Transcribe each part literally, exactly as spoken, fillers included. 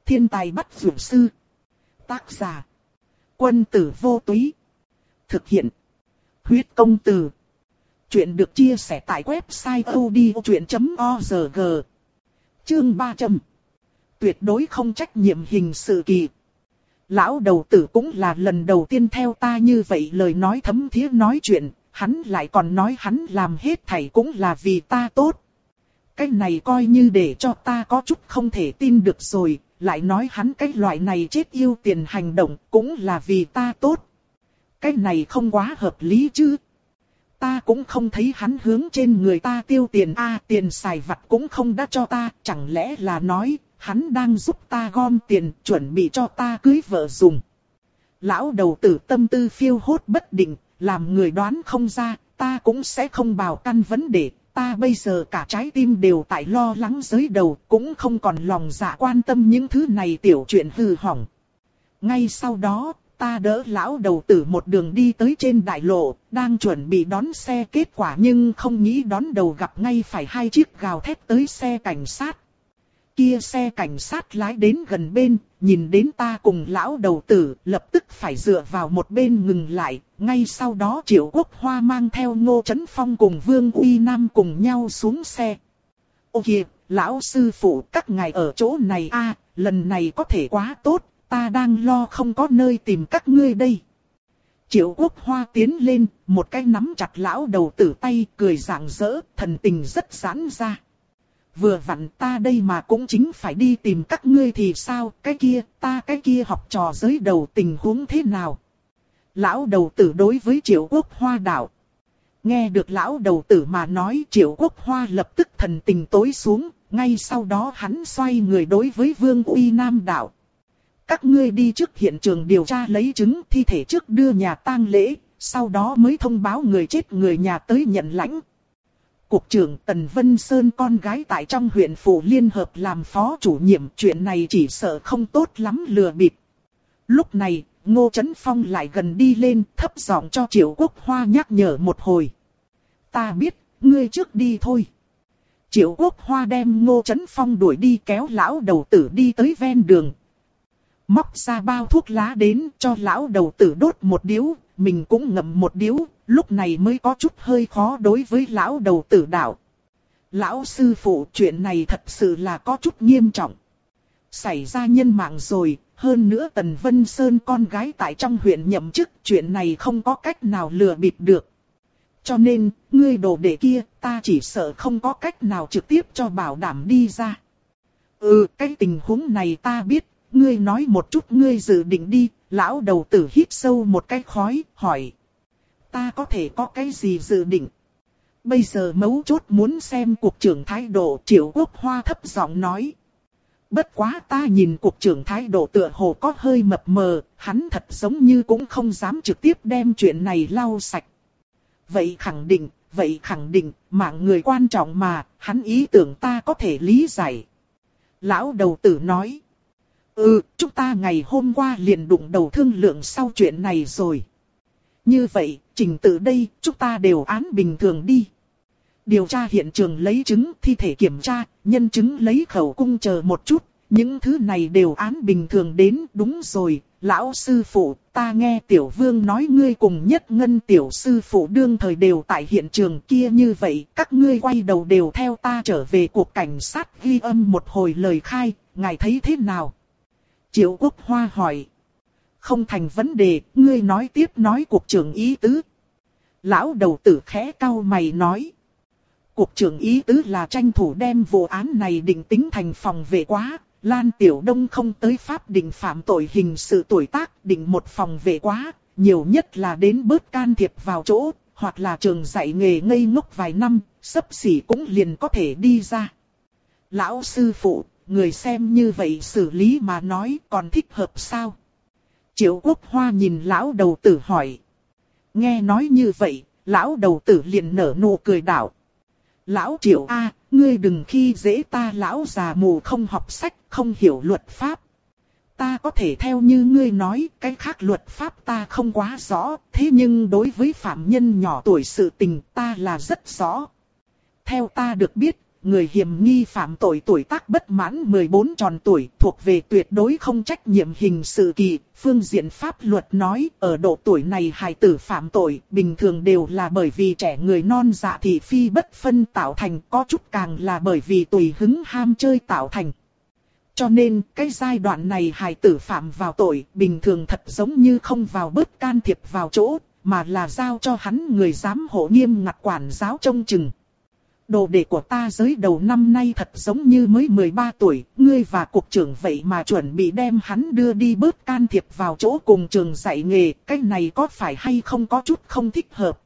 Thiên tài bắt dược sư. Tác giả. Quân tử vô túy. Thực hiện. Huyết công từ. Chuyện được chia sẻ tại website odchuyện chấm org. Chương ba trăm. Tuyệt đối không trách nhiệm hình sự kỳ. Lão đầu tử cũng là lần đầu tiên theo ta như vậy lời nói thấm thía nói chuyện, hắn lại còn nói hắn làm hết thảy cũng là vì ta tốt. Cái này coi như để cho ta có chút không thể tin được rồi, lại nói hắn cái loại này chết yêu tiền hành động cũng là vì ta tốt. Cái này không quá hợp lý chứ. Ta cũng không thấy hắn hướng trên người ta tiêu tiền a, tiền xài vặt cũng không đã cho ta, chẳng lẽ là nói hắn đang giúp ta gom tiền chuẩn bị cho ta cưới vợ dùng. Lão đầu tử tâm tư phiêu hốt bất định, làm người đoán không ra, ta cũng sẽ không bào căn vấn đề. Ta bây giờ cả trái tim đều tại lo lắng giới đầu, cũng không còn lòng dạ quan tâm những thứ này tiểu chuyện hư hỏng. Ngay sau đó, ta đỡ lão đầu tử một đường đi tới trên đại lộ, đang chuẩn bị đón xe, kết quả nhưng không nghĩ đón đầu gặp ngay phải hai chiếc gào thét tới xe cảnh sát. Kia xe cảnh sát lái đến gần bên, nhìn đến ta cùng lão đầu tử, lập tức phải dựa vào một bên ngừng lại. Ngay sau đó Triệu Quốc Hoa mang theo Ngô Chấn Phong cùng Vương Uy Nam cùng nhau xuống xe. Ô kìa, lão sư phụ, các ngài ở chỗ này a, à, lần này có thể quá tốt, ta đang lo không có nơi tìm các ngươi đây. Triệu Quốc Hoa tiến lên, một cái nắm chặt lão đầu tử tay, cười rạng rỡ, thần tình rất giãn ra. Vừa vặn ta đây mà cũng chính phải đi tìm các ngươi thì sao, cái kia, ta cái kia học trò giới đầu tình huống thế nào? Lão đầu tử đối với Triệu Quốc Hoa đạo. Nghe được lão đầu tử mà nói, Triệu Quốc Hoa lập tức thần tình tối xuống, ngay sau đó hắn xoay người đối với Vương Uy Nam đạo. Các ngươi đi trước hiện trường điều tra lấy chứng thi thể trước đưa nhà tang lễ, sau đó mới thông báo người chết người nhà tới nhận lãnh. Cục trưởng Tần Vân Sơn con gái tại trong huyện phủ liên hợp làm phó chủ nhiệm, chuyện này chỉ sợ không tốt lắm lừa bịp. Lúc này, Ngô Chấn Phong lại gần đi lên, thấp giọng cho Triệu Quốc Hoa nhắc nhở một hồi. Ta biết, ngươi trước đi thôi. Triệu Quốc Hoa đem Ngô Chấn Phong đuổi đi, kéo lão đầu tử đi tới ven đường. Móc ra bao thuốc lá đến cho lão đầu tử đốt một điếu, mình cũng ngậm một điếu, lúc này mới có chút hơi khó đối với lão đầu tử đạo. Lão sư phụ, chuyện này thật sự là có chút nghiêm trọng. Xảy ra nhân mạng rồi, hơn nữa Tần Vân Sơn con gái tại trong huyện nhậm chức, chuyện này không có cách nào lừa bịp được. Cho nên, ngươi đồ đệ kia, ta chỉ sợ không có cách nào trực tiếp cho bảo đảm đi ra. Ừ, cái tình huống này ta biết, ngươi nói một chút ngươi dự định đi. Lão đầu tử hít sâu một cái khói, hỏi. Ta có thể có cái gì dự định? Bây giờ mấu chốt muốn xem cục trưởng thái độ, Triệu Quốc Hoa thấp giọng nói. Bất quá ta nhìn cục trưởng thái độ tựa hồ có hơi mập mờ, hắn thật giống như cũng không dám trực tiếp đem chuyện này lau sạch. Vậy khẳng định, vậy khẳng định, mạng người quan trọng mà, hắn ý tưởng ta có thể lý giải. Lão đầu tử nói. Ừ, chúng ta ngày hôm qua liền đụng đầu thương lượng sau chuyện này rồi. Như vậy, trình tự đây, chúng ta đều án bình thường đi. Điều tra hiện trường lấy chứng, thi thể kiểm tra, nhân chứng lấy khẩu cung chờ một chút. Những thứ này đều án bình thường đến, đúng rồi. Lão sư phụ, ta nghe Tiểu Vương nói ngươi cùng Nhất Ngân tiểu sư phụ đương thời đều tại hiện trường kia, như vậy, các ngươi quay đầu đều theo ta trở về cục cảnh sát ghi âm một hồi lời khai, ngài thấy thế nào? Triệu Quốc Hoa hỏi. Không thành vấn đề, ngươi nói tiếp nói cục trưởng ý tứ. Lão đầu tử khẽ cau mày nói. Cục trưởng ý tứ là tranh thủ đem vụ án này định tính thành phòng vệ quá. Lan Tiểu Đông không tới pháp định phạm tội hình sự tuổi tác, định một phòng vệ quá. Nhiều nhất là đến bớt can thiệp vào chỗ, hoặc là trường dạy nghề ngây ngốc vài năm, xấp xỉ cũng liền có thể đi ra. Lão sư phụ, người xem như vậy xử lý mà nói còn thích hợp sao? Triệu Quốc Hoa nhìn lão đầu tử hỏi. Nghe nói như vậy, lão đầu tử liền nở nụ cười đạo. Lão Triệu a, ngươi đừng khi dễ ta lão già mù không học sách, không hiểu luật pháp. Ta có thể theo như ngươi nói, cái khác luật pháp ta không quá rõ, thế nhưng đối với phạm nhân nhỏ tuổi sự tình ta là rất rõ. Theo ta được biết, người hiểm nghi phạm tội tuổi tác bất mãn mười bốn tròn tuổi, thuộc về tuyệt đối không trách nhiệm hình sự kỳ. Phương diện pháp luật nói, ở độ tuổi này hài tử phạm tội, bình thường đều là bởi vì trẻ người non dạ thị phi bất phân tạo thành, có chút càng là bởi vì tùy hứng ham chơi tạo thành. Cho nên, cái giai đoạn này hài tử phạm vào tội, bình thường thật giống như không vào bớt can thiệp vào chỗ, mà là giao cho hắn người giám hộ nghiêm ngặt quản giáo trông chừng. Đồ đệ của ta giới đầu năm nay thật giống như mới mười ba tuổi, ngươi và cục trưởng vậy mà chuẩn bị đem hắn đưa đi bớt can thiệp vào chỗ cùng trường dạy nghề, cái này có phải hay không có chút không thích hợp.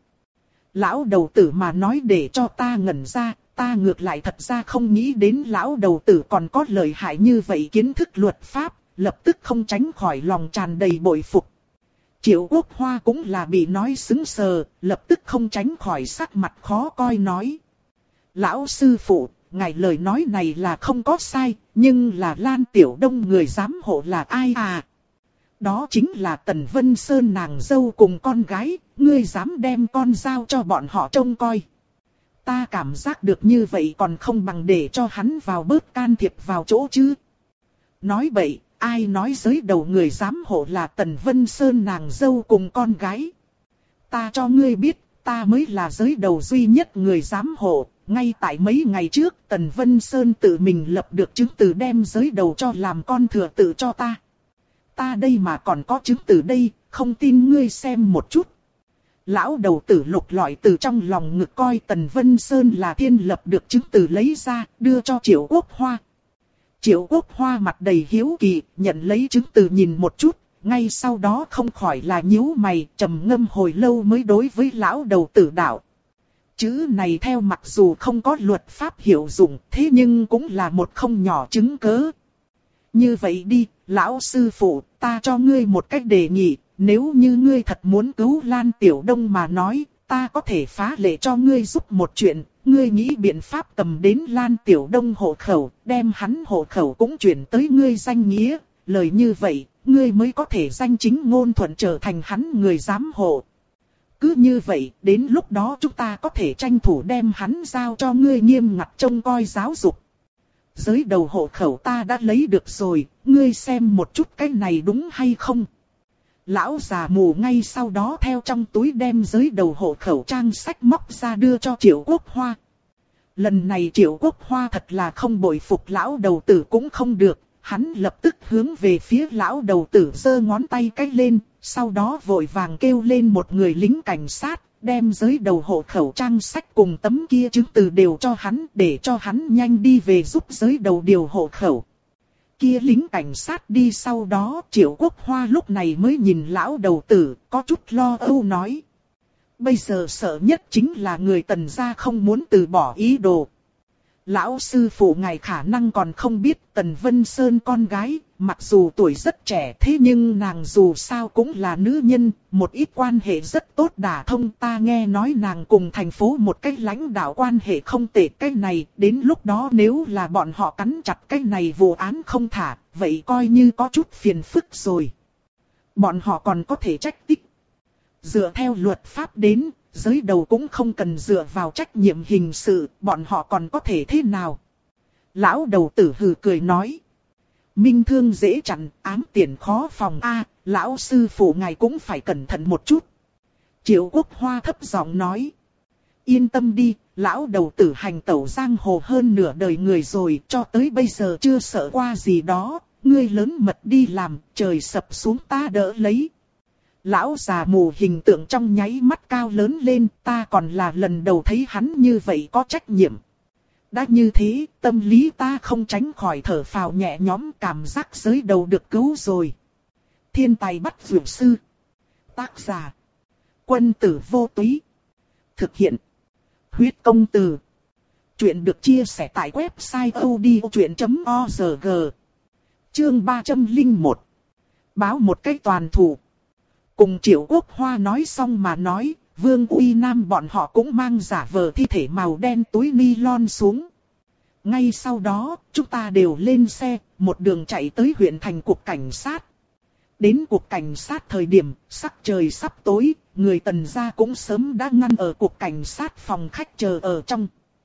Lão đầu tử mà nói để cho ta ngẩn ra, ta ngược lại thật ra không nghĩ đến lão đầu tử còn có lợi hại như vậy kiến thức luật pháp, lập tức không tránh khỏi lòng tràn đầy bội phục. Triệu Quốc Hoa cũng là bị nói sững sờ, lập tức không tránh khỏi sắc mặt khó coi nói. Lão sư phụ, ngài lời nói này là không có sai, nhưng là Lan Tiểu Đông người giám hộ là ai à? Đó chính là Tần Vân Sơn nàng dâu cùng con gái, ngươi dám đem con giao cho bọn họ trông coi. Ta cảm giác được như vậy còn không bằng để cho hắn vào bớt can thiệp vào chỗ chứ. Nói bậy, ai nói giới đầu người giám hộ là Tần Vân Sơn nàng dâu cùng con gái. Ta cho ngươi biết, ta mới là giới đầu duy nhất người giám hộ. Ngay tại mấy ngày trước, Tần Vân Sơn tự mình lập được chứng từ đem giới đầu cho làm con thừa tự cho ta. Ta đây mà còn có chứng từ đây, không tin ngươi xem một chút. Lão đầu tử lục lọi từ trong lòng ngực coi Tần Vân Sơn là thiên lập được chứng từ lấy ra, đưa cho Triệu Quốc Hoa. Triệu Quốc Hoa mặt đầy hiếu kỳ, nhận lấy chứng từ nhìn một chút, ngay sau đó không khỏi là nhíu mày, trầm ngâm hồi lâu mới đối với lão đầu tử đạo. Chữ này theo mặc dù không có luật pháp hiệu dụng, thế nhưng cũng là một không nhỏ chứng cớ. Như vậy đi, lão sư phụ, ta cho ngươi một cách đề nghị, nếu như ngươi thật muốn cứu Lan Tiểu Đông mà nói, ta có thể phá lệ cho ngươi giúp một chuyện, ngươi nghĩ biện pháp cầm đến Lan Tiểu Đông hộ khẩu, đem hắn hộ khẩu cũng chuyển tới ngươi danh nghĩa, lời như vậy, ngươi mới có thể danh chính ngôn thuận trở thành hắn người giám hộ. Cứ như vậy, đến lúc đó chúng ta có thể tranh thủ đem hắn giao cho ngươi nghiêm ngặt trông coi giáo dục. Giới đầu hộ khẩu ta đã lấy được rồi, ngươi xem một chút cái này đúng hay không? Lão già mù ngay sau đó theo trong túi đem giới đầu hộ khẩu trang sách móc ra đưa cho Triệu Quốc Hoa. Lần này Triệu Quốc Hoa thật là không bội phục lão đầu tử cũng không được, hắn lập tức hướng về phía lão đầu tử giơ ngón tay cái lên, sau đó vội vàng kêu lên một người lính cảnh sát, đem giới đầu hộ khẩu trang sách cùng tấm kia chứng từ đều cho hắn để cho hắn nhanh đi về giúp giới đầu điều hộ khẩu. Kia lính cảnh sát đi sau đó Triệu Quốc Hoa lúc này mới nhìn lão đầu tử, có chút lo âu nói. Bây giờ sợ nhất chính là người Tần gia không muốn từ bỏ ý đồ. Lão sư phụ ngài khả năng còn không biết Tần Vân Sơn con gái, mặc dù tuổi rất trẻ thế nhưng nàng dù sao cũng là nữ nhân, một ít quan hệ rất tốt đả thông. Ta nghe nói nàng cùng thành phố một cách lãnh đạo quan hệ không tệ, cái này đến lúc đó nếu là bọn họ cắn chặt cái này vụ án không thả, vậy coi như có chút phiền phức rồi. Bọn họ còn có thể trách tích. Dựa theo luật pháp đến, giới đầu cũng không cần dựa vào trách nhiệm hình sự, bọn họ còn có thể thế nào? Lão đầu tử hừ cười nói. Minh thương dễ chặn, ám tiền khó phòng a, lão sư phụ ngài cũng phải cẩn thận một chút. Triệu Quốc Hoa thấp giọng nói. Yên tâm đi, lão đầu tử hành tẩu giang hồ hơn nửa đời người rồi, cho tới bây giờ chưa sợ qua gì đó, ngươi lớn mật đi làm, trời sập xuống ta đỡ lấy. Lão già mù hình tượng trong nháy mắt cao lớn lên, ta còn là lần đầu thấy hắn như vậy có trách nhiệm. Đã như thế, tâm lý ta không tránh khỏi thở phào nhẹ nhõm, cảm giác giới đầu được cứu rồi. Thiên tài bắt vượt sư. Tác giả. Quân tử vô túy. Thực hiện. Huyết công từ. Chuyện được chia sẻ tại website odchuyện chấm org. Chương ba trăm lẻ một. Báo một cách toàn thủ. Cùng Triệu Quốc Hoa nói xong mà nói, Vương Uy Nam bọn họ cũng mang giả vờ thi thể màu đen túi ni-lon xuống. Ngay sau đó, chúng ta đều lên xe, một đường chạy tới huyện thành cục cảnh sát. Đến cục cảnh sát thời điểm, sắc trời sắp tối, người Tần gia cũng sớm đã ngăn ở cục cảnh sát phòng khách chờ ở trong.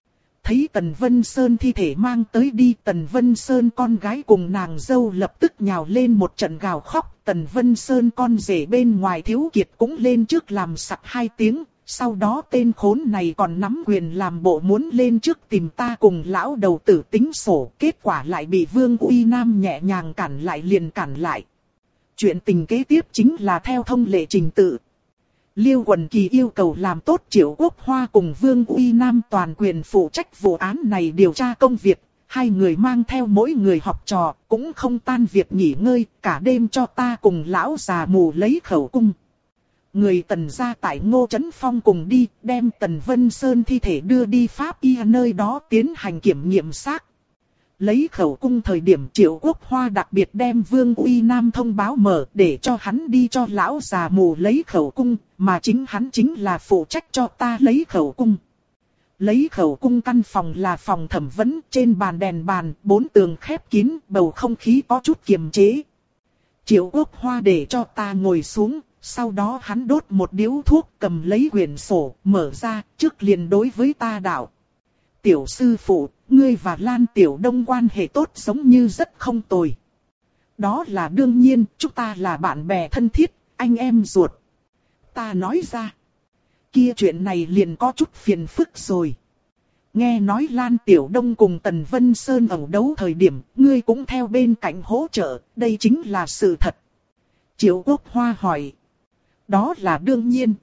thấy Tần Vân Sơn thi thể mang tới đi, Tần Vân Sơn con gái cùng nàng dâu lập tức nhào lên một trận gào khóc. Tần Vân Sơn con rể bên ngoài Thiếu Kiệt cũng lên trước làm sặc hai tiếng. Sau đó tên khốn này còn nắm quyền làm bộ muốn lên trước tìm ta cùng lão đầu tử tính sổ. Kết quả lại bị Vương Uy Nam nhẹ nhàng cản lại liền cản lại. Chuyện tình kế tiếp chính là theo thông lệ trình tự. Liêu Quần Kỳ yêu cầu làm tốt Triệu Quốc Hoa cùng Vương Uy Nam toàn quyền phụ trách vụ án này điều tra công việc. Hai người mang theo mỗi người học trò, cũng không tan việc nghỉ ngơi, cả đêm cho ta cùng lão già mù lấy khẩu cung. Người Tần gia tại Ngô Chấn Phong cùng đi, đem Tần Vân Sơn thi thể đưa đi Pháp y nơi đó tiến hành kiểm nghiệm xác. Lấy khẩu cung thời điểm Triệu Quốc Hoa đặc biệt đem Vương Uy Nam thông báo mở để cho hắn đi cho lão già mù lấy khẩu cung, mà chính hắn chính là phụ trách cho ta lấy khẩu cung. Lấy khẩu cung căn phòng là phòng thẩm vấn, trên bàn đèn bàn, bốn tường khép kín, bầu không khí có chút kiềm chế. Triệu Quốc Hoa để cho ta ngồi xuống, sau đó hắn đốt một điếu thuốc, cầm lấy quyển sổ, mở ra, trước liền đối với ta đạo. Tiểu sư phụ, ngươi và Lan Tiểu Đông quan hệ tốt giống như rất không tồi. Đó là đương nhiên, chúng ta là bạn bè thân thiết, anh em ruột. Ta nói ra. Kia chuyện này liền có chút phiền phức rồi. Nghe nói Lan Tiểu Đông cùng Tần Vân Sơn ẩu đấu thời điểm, ngươi cũng theo bên cạnh hỗ trợ, đây chính là sự thật. Triệu Quốc Hoa hỏi. Đó là đương nhiên.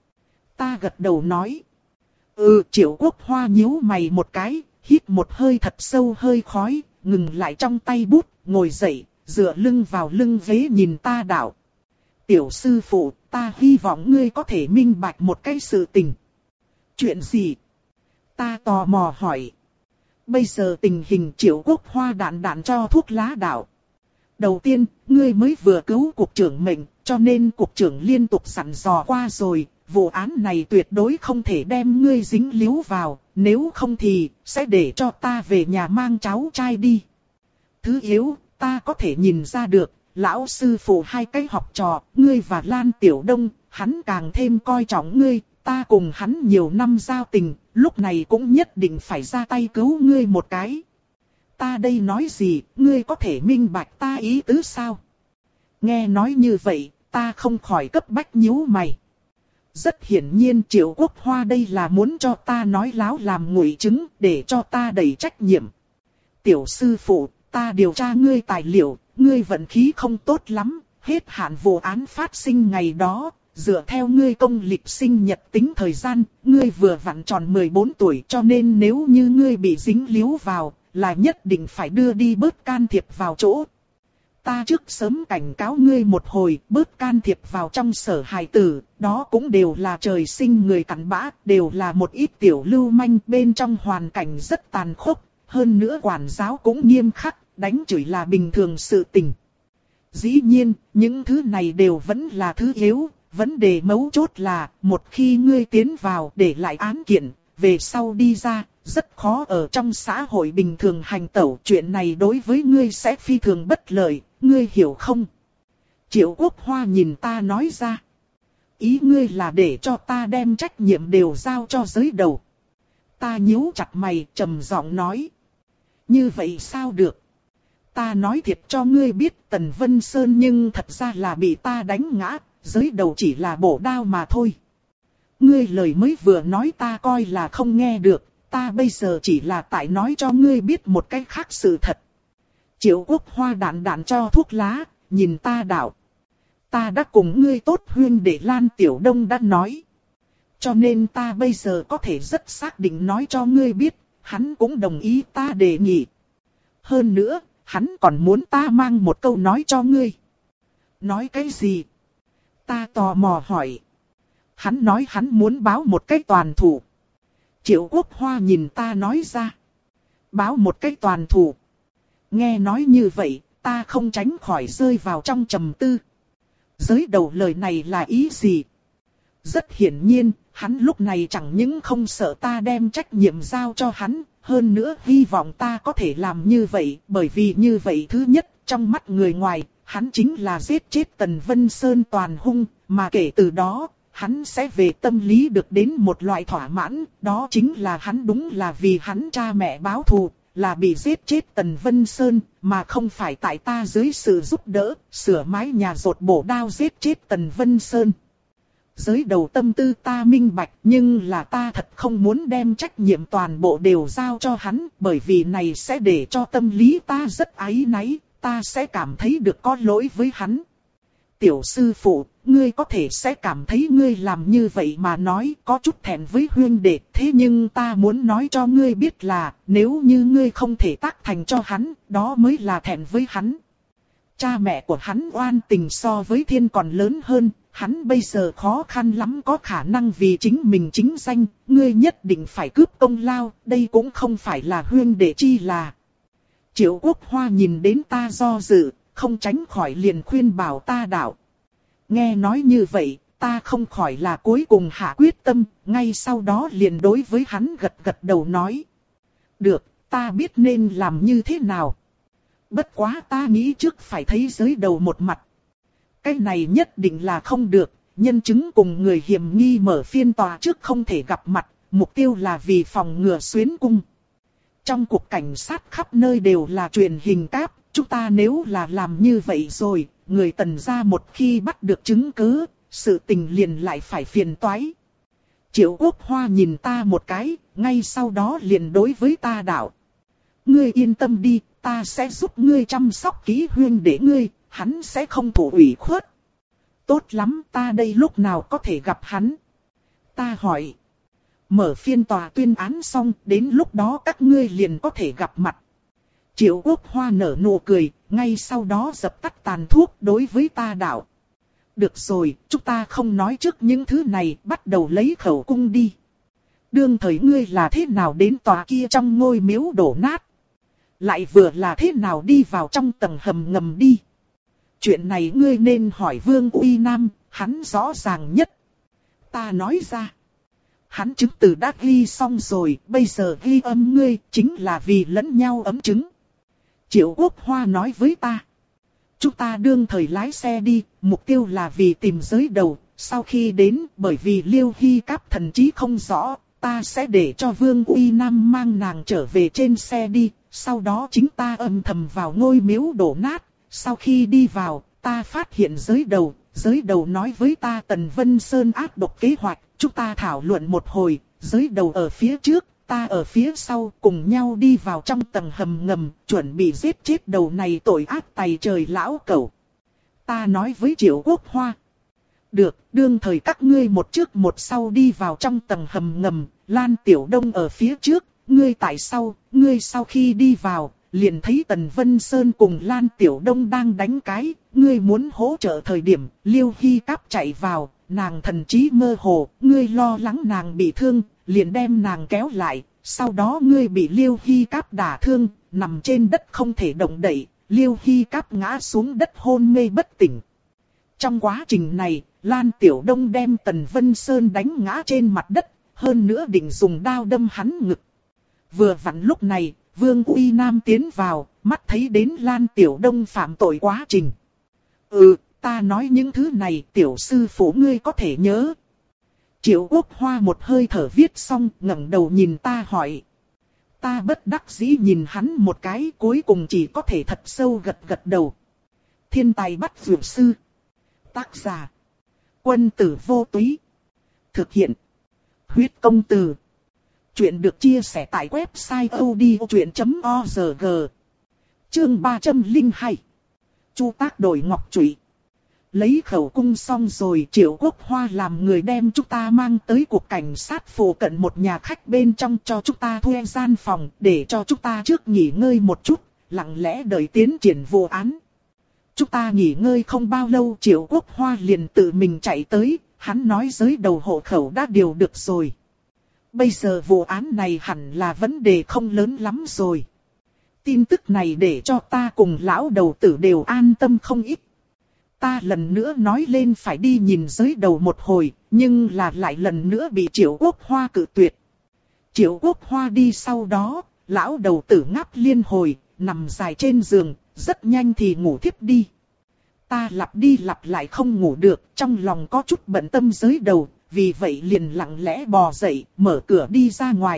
Ta gật đầu nói. Ừ, Triệu Quốc Hoa nhíu mày một cái, hít một hơi thật sâu hơi khói, ngừng lại trong tay bút, ngồi dậy, dựa lưng vào lưng ghế nhìn ta đạo. Tiểu sư phụ, ta hy vọng ngươi có thể minh bạch một cái sự tình. Chuyện gì? Ta tò mò hỏi. Bây giờ tình hình Triệu Quốc Hoa đạn đạn cho thuốc lá đạo. Đầu tiên, ngươi mới vừa cứu cục trưởng mệnh, cho nên cục trưởng liên tục dặn dò qua rồi, vụ án này tuyệt đối không thể đem ngươi dính líu vào, nếu không thì sẽ để cho ta về nhà mang cháu trai đi. Thứ yếu, ta có thể nhìn ra được, lão sư phụ hai cái học trò, ngươi và Lan Tiểu Đông, hắn càng thêm coi trọng ngươi, ta cùng hắn nhiều năm giao tình, lúc này cũng nhất định phải ra tay cứu ngươi một cái. Ta đây nói gì, ngươi có thể minh bạch ta ý tứ sao? Nghe nói như vậy, ta không khỏi cấp bách nhíu mày. Rất hiển nhiên Triệu Quốc Hoa đây là muốn cho ta nói láo làm ngụy chứng, để cho ta đẩy trách nhiệm. Tiểu sư phụ, ta điều tra ngươi tài liệu, ngươi vận khí không tốt lắm, hết hạn vụ án phát sinh ngày đó, dựa theo ngươi công lịch sinh nhật tính thời gian, ngươi vừa vặn tròn mười bốn tuổi, cho nên nếu như ngươi bị dính líu vào, là nhất định phải đưa đi bớt can thiệp vào chỗ. Ta trước sớm cảnh cáo ngươi một hồi, bớt can thiệp vào trong sở hài tử, đó cũng đều là trời sinh người cặn bã, đều là một ít tiểu lưu manh, bên trong hoàn cảnh rất tàn khốc, hơn nữa quản giáo cũng nghiêm khắc, đánh chửi là bình thường sự tình. Dĩ nhiên, những thứ này đều vẫn là thứ yếu, vấn đề mấu chốt là, một khi ngươi tiến vào để lại án kiện, về sau đi ra, rất khó ở trong xã hội bình thường hành tẩu, chuyện này đối với ngươi sẽ phi thường bất lợi, ngươi hiểu không? Triệu Quốc Hoa nhìn ta nói ra. Ý ngươi là để cho ta đem trách nhiệm đều giao cho giới đầu. Ta nhíu chặt mày, trầm giọng nói. Như vậy sao được? Ta nói thiệt cho ngươi biết Tần Vân Sơn nhưng thật ra là bị ta đánh ngã, giới đầu chỉ là bổ đao mà thôi. Ngươi lời mới vừa nói ta coi là không nghe được, ta bây giờ chỉ là tại nói cho ngươi biết một cách khác sự thật. Triệu Quốc Hoa đạn đạn cho thuốc lá, nhìn ta đạo. Ta đã cùng ngươi tốt huyên để Lan Tiểu Đông đã nói. Cho nên ta bây giờ có thể rất xác định nói cho ngươi biết, hắn cũng đồng ý ta đề nghị. Hơn nữa, hắn còn muốn ta mang một câu nói cho ngươi. Nói cái gì? Ta tò mò hỏi. Hắn nói hắn muốn báo một cách toàn thủ. Triệu Quốc Hoa nhìn ta nói ra. Báo một cách toàn thủ. Nghe nói như vậy, ta không tránh khỏi rơi vào trong trầm tư. Giới đầu lời này là ý gì? Rất hiển nhiên, hắn lúc này chẳng những không sợ ta đem trách nhiệm giao cho hắn, hơn nữa hy vọng ta có thể làm như vậy, bởi vì như vậy thứ nhất, trong mắt người ngoài, hắn chính là giết chết Tần Vân Sơn toàn hung, mà kể từ đó, hắn sẽ về tâm lý được đến một loại thỏa mãn, đó chính là hắn đúng là vì hắn cha mẹ báo thù, là bị giết chết Tần Vân Sơn, mà không phải tại ta dưới sự giúp đỡ, sửa mái nhà dột bổ đao giết chết Tần Vân Sơn. Giới đầu tâm tư ta minh bạch, nhưng là ta thật không muốn đem trách nhiệm toàn bộ đều giao cho hắn, bởi vì này sẽ để cho tâm lý ta rất áy náy, ta sẽ cảm thấy được có lỗi với hắn. Tiểu sư phụ, ngươi có thể sẽ cảm thấy ngươi làm như vậy mà nói có chút thẹn với huynh đệ, thế nhưng ta muốn nói cho ngươi biết là, nếu như ngươi không thể tác thành cho hắn, đó mới là thẹn với hắn. Cha mẹ của hắn oan tình so với thiên còn lớn hơn, hắn bây giờ khó khăn lắm có khả năng vì chính mình chính danh, ngươi nhất định phải cướp công lao, đây cũng không phải là huynh đệ chi là. Triệu Quốc Hoa nhìn đến ta do dự, không tránh khỏi liền khuyên bảo ta đạo. Nghe nói như vậy, ta không khỏi là cuối cùng hạ quyết tâm, ngay sau đó liền đối với hắn gật gật đầu nói. Được, ta biết nên làm như thế nào. Bất quá ta nghĩ trước phải thấy giới đầu một mặt. Cái này nhất định là không được, nhân chứng cùng người hiểm nghi mở phiên tòa trước không thể gặp mặt, mục tiêu là vì phòng ngừa xuyến cung. Trong cục cảnh sát khắp nơi đều là truyền hình cáp, chúng ta nếu là làm như vậy rồi, người Tần gia một khi bắt được chứng cứ, sự tình liền lại phải phiền toái. Triệu Quốc Hoa nhìn ta một cái, ngay sau đó liền đối với ta đạo. Ngươi yên tâm đi, ta sẽ giúp ngươi chăm sóc kỹ huynh để ngươi, hắn sẽ không thụ ủy khuất. Tốt lắm, ta đây lúc nào có thể gặp hắn? Ta hỏi. Mở phiên tòa tuyên án xong, đến lúc đó các ngươi liền có thể gặp mặt. Triệu Quốc Hoa nở nụ cười, ngay sau đó dập tắt tàn thuốc đối với ta đạo. Được rồi, chúng ta không nói trước những thứ này, bắt đầu lấy khẩu cung đi. Đương thời ngươi là thế nào đến tòa kia trong ngôi miếu đổ nát? Lại vừa là thế nào đi vào trong tầng hầm ngầm đi? Chuyện này ngươi nên hỏi Vương Uy Nam, hắn rõ ràng nhất. Ta nói ra. Hắn chứng từ đã ghi xong rồi, bây giờ ghi âm ngươi chính là vì lẫn nhau ấm chứng. Triệu Quốc Hoa nói với ta. Chúng ta đương thời lái xe đi, mục tiêu là vì tìm giới đầu. Sau khi đến, bởi vì Liêu Hy Cáp thần trí không rõ, ta sẽ để cho Vương Uy Nam mang nàng trở về trên xe đi. Sau đó chính ta âm thầm vào ngôi miếu đổ nát. Sau khi đi vào, ta phát hiện giới đầu. Giới đầu nói với ta Tần Vân Sơn ác độc kế hoạch. Chúng ta thảo luận một hồi, giới đầu ở phía trước, ta ở phía sau, cùng nhau đi vào trong tầng hầm ngầm, chuẩn bị giết chết đầu này tội ác tày trời lão cẩu. Ta nói với Triệu Quốc Hoa. Được, đương thời các ngươi một trước một sau đi vào trong tầng hầm ngầm, Lan Tiểu Đông ở phía trước, ngươi tại sau, ngươi sau khi đi vào, liền thấy Tần Vân Sơn cùng Lan Tiểu Đông đang đánh cái, ngươi muốn hỗ trợ thời điểm, Liêu Hy Cáp chạy vào. Nàng thần trí mơ hồ, ngươi lo lắng nàng bị thương, liền đem nàng kéo lại, sau đó ngươi bị Liêu Hy Cáp đả thương, nằm trên đất không thể động đậy, Liêu Hy Cáp ngã xuống đất hôn mê bất tỉnh. Trong quá trình này, Lan Tiểu Đông đem Tần Vân Sơn đánh ngã trên mặt đất, hơn nữa định dùng đao đâm hắn ngực. Vừa vặn lúc này, Vương Uy Nam tiến vào, mắt thấy đến Lan Tiểu Đông phạm tội quá trình. Ừ. Ta nói những thứ này tiểu sư phụ ngươi có thể nhớ. Triệu Quốc Hoa một hơi thở viết xong ngẩng đầu nhìn ta hỏi. Ta bất đắc dĩ nhìn hắn một cái cuối cùng chỉ có thể thật sâu gật gật đầu. Thiên tài bắt vượt sư. Tác giả. Quân tử vô túy. Thực hiện. Huyết công từ. Chuyện được chia sẻ tại website odchuyện chấm org. Chương ba trăm lẻ hai. Chu Tác đổi ngọc trụy. Lấy khẩu cung xong rồi Triệu Quốc Hoa làm người đem chúng ta mang tới cục cảnh sát phụ cận một nhà khách bên trong cho chúng ta thuê gian phòng để cho chúng ta trước nghỉ ngơi một chút, lặng lẽ đợi tiến triển vụ án. Chúng ta nghỉ ngơi không bao lâu Triệu Quốc Hoa liền tự mình chạy tới, hắn nói giới đầu hộ khẩu đã điều được rồi. Bây giờ vụ án này hẳn là vấn đề không lớn lắm rồi. Tin tức này để cho ta cùng lão đầu tử đều an tâm không ít. Ta lần nữa nói lên phải đi nhìn giới đầu một hồi, nhưng là lại lần nữa bị Triệu Quốc Hoa cự tuyệt. Triệu Quốc Hoa đi sau đó, lão đầu tử ngáp liên hồi, nằm dài trên giường, rất nhanh thì ngủ thiếp đi. Ta lặp đi lặp lại không ngủ được, trong lòng có chút bận tâm giới đầu, vì vậy liền lặng lẽ bò dậy, mở cửa đi ra ngoài.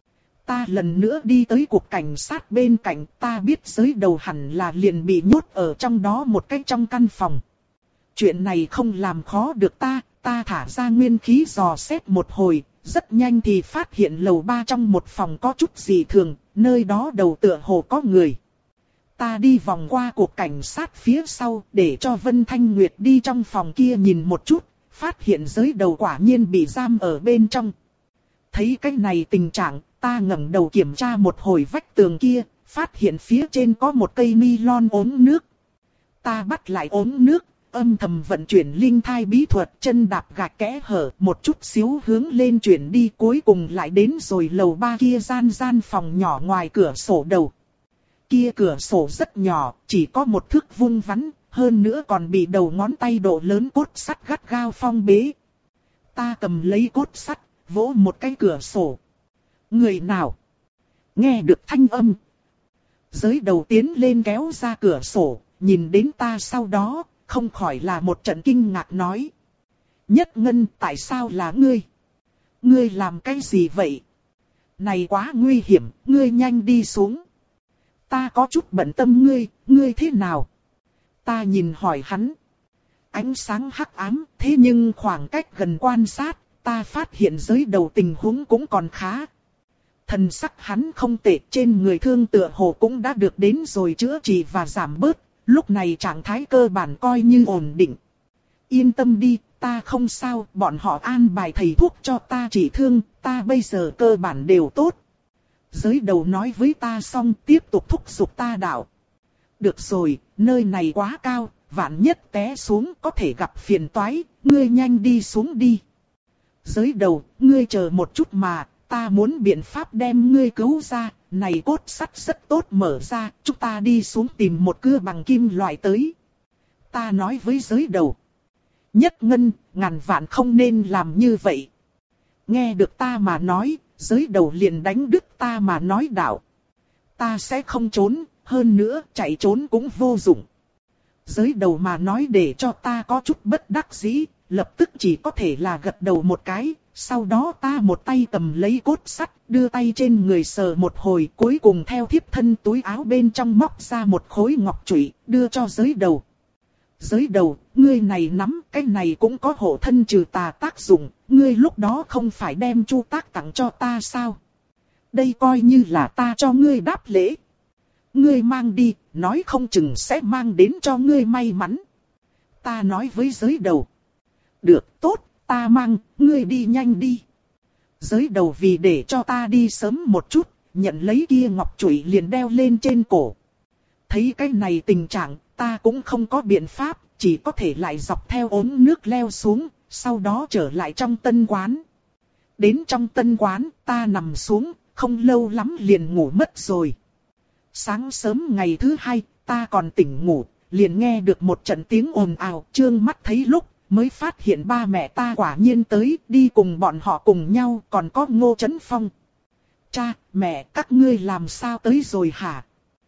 Ta lần nữa đi tới cục cảnh sát bên cạnh, ta biết giới đầu hẳn là liền bị nhốt ở trong đó một cái trong căn phòng. Chuyện này không làm khó được ta, ta thả ra nguyên khí dò xét một hồi, rất nhanh thì phát hiện lầu ba trong một phòng có chút gì thường, nơi đó đầu tựa hồ có người. Ta đi vòng qua cục cảnh sát phía sau để cho Vân Thanh Nguyệt đi trong phòng kia nhìn một chút, phát hiện giới đầu quả nhiên bị giam ở bên trong. Thấy cái này tình trạng, ta ngẩng đầu kiểm tra một hồi vách tường kia, phát hiện phía trên có một cây nylon ốm nước. Ta bắt lại ốm nước, âm thầm vận chuyển linh thai bí thuật, chân đạp gạch kẽ hở, một chút xíu hướng lên chuyển đi, cuối cùng lại đến rồi lầu ba kia gian gian phòng nhỏ ngoài cửa sổ đầu. Kia cửa sổ rất nhỏ, chỉ có một thước vuông vắn, hơn nữa còn bị đầu ngón tay độ lớn cốt sắt gắt gao phong bế. Ta cầm lấy cốt sắt, vỗ một cái cửa sổ. Người nào? Nghe được thanh âm. Giới đầu tiến lên kéo ra cửa sổ, nhìn đến ta sau đó, không khỏi là một trận kinh ngạc nói. Nhất Ngân, tại sao là ngươi? Ngươi làm cái gì vậy? Này quá nguy hiểm, ngươi nhanh đi xuống. Ta có chút bận tâm ngươi, ngươi thế nào? Ta nhìn hỏi hắn. Ánh sáng hắc ám, thế nhưng khoảng cách gần quan sát, ta phát hiện giới đầu tình huống cũng còn khá. Thần sắc hắn không tệ, trên người thương tựa hồ cũng đã được đến rồi chữa trị và giảm bớt, lúc này trạng thái cơ bản coi như ổn định. Yên tâm đi, ta không sao, bọn họ an bài thầy thuốc cho ta trị thương, ta bây giờ cơ bản đều tốt. Giới đầu nói với ta xong tiếp tục thúc giục ta đạo. Được rồi, nơi này quá cao, vạn nhất té xuống có thể gặp phiền toái, ngươi nhanh đi xuống đi. Giới đầu, ngươi chờ một chút mà, ta muốn biện pháp đem ngươi cứu ra, này cốt sắt rất tốt mở ra, chúng ta đi xuống tìm một cưa bằng kim loại tới. Ta nói với giới đầu. Nhất Ngân, ngàn vạn không nên làm như vậy. Nghe được ta mà nói, giới đầu liền đánh đứt ta mà nói đạo. Ta sẽ không trốn, hơn nữa chạy trốn cũng vô dụng. Giới đầu mà nói để cho ta có chút bất đắc dĩ, lập tức chỉ có thể là gật đầu một cái. Sau đó ta một tay cầm lấy cốt sắt, đưa tay trên người sờ một hồi, cuối cùng theo thiếp thân túi áo bên trong móc ra một khối ngọc trụy, đưa cho giới đầu. Giới đầu, ngươi này nắm, cái này cũng có hộ thân trừ tà tác dụng, ngươi lúc đó không phải đem chu tác tặng cho ta sao? Đây coi như là ta cho ngươi đáp lễ. Ngươi mang đi, nói không chừng sẽ mang đến cho ngươi may mắn. Ta nói với giới đầu. Được, tốt. Ta mang, ngươi đi nhanh đi. Giới đầu vì để cho ta đi sớm một chút, nhận lấy kia ngọc chùy liền đeo lên trên cổ. Thấy cái này tình trạng, ta cũng không có biện pháp, chỉ có thể lại dọc theo ốm nước leo xuống, sau đó trở lại trong tân quán. Đến trong tân quán, ta nằm xuống, không lâu lắm liền ngủ mất rồi. Sáng sớm ngày thứ hai, ta còn tỉnh ngủ, liền nghe được một trận tiếng ồn ào, trương mắt thấy lúc. Mới phát hiện ba mẹ ta quả nhiên tới, đi cùng bọn họ cùng nhau, còn có Ngô Chấn Phong. Cha, mẹ, các ngươi làm sao tới rồi hả?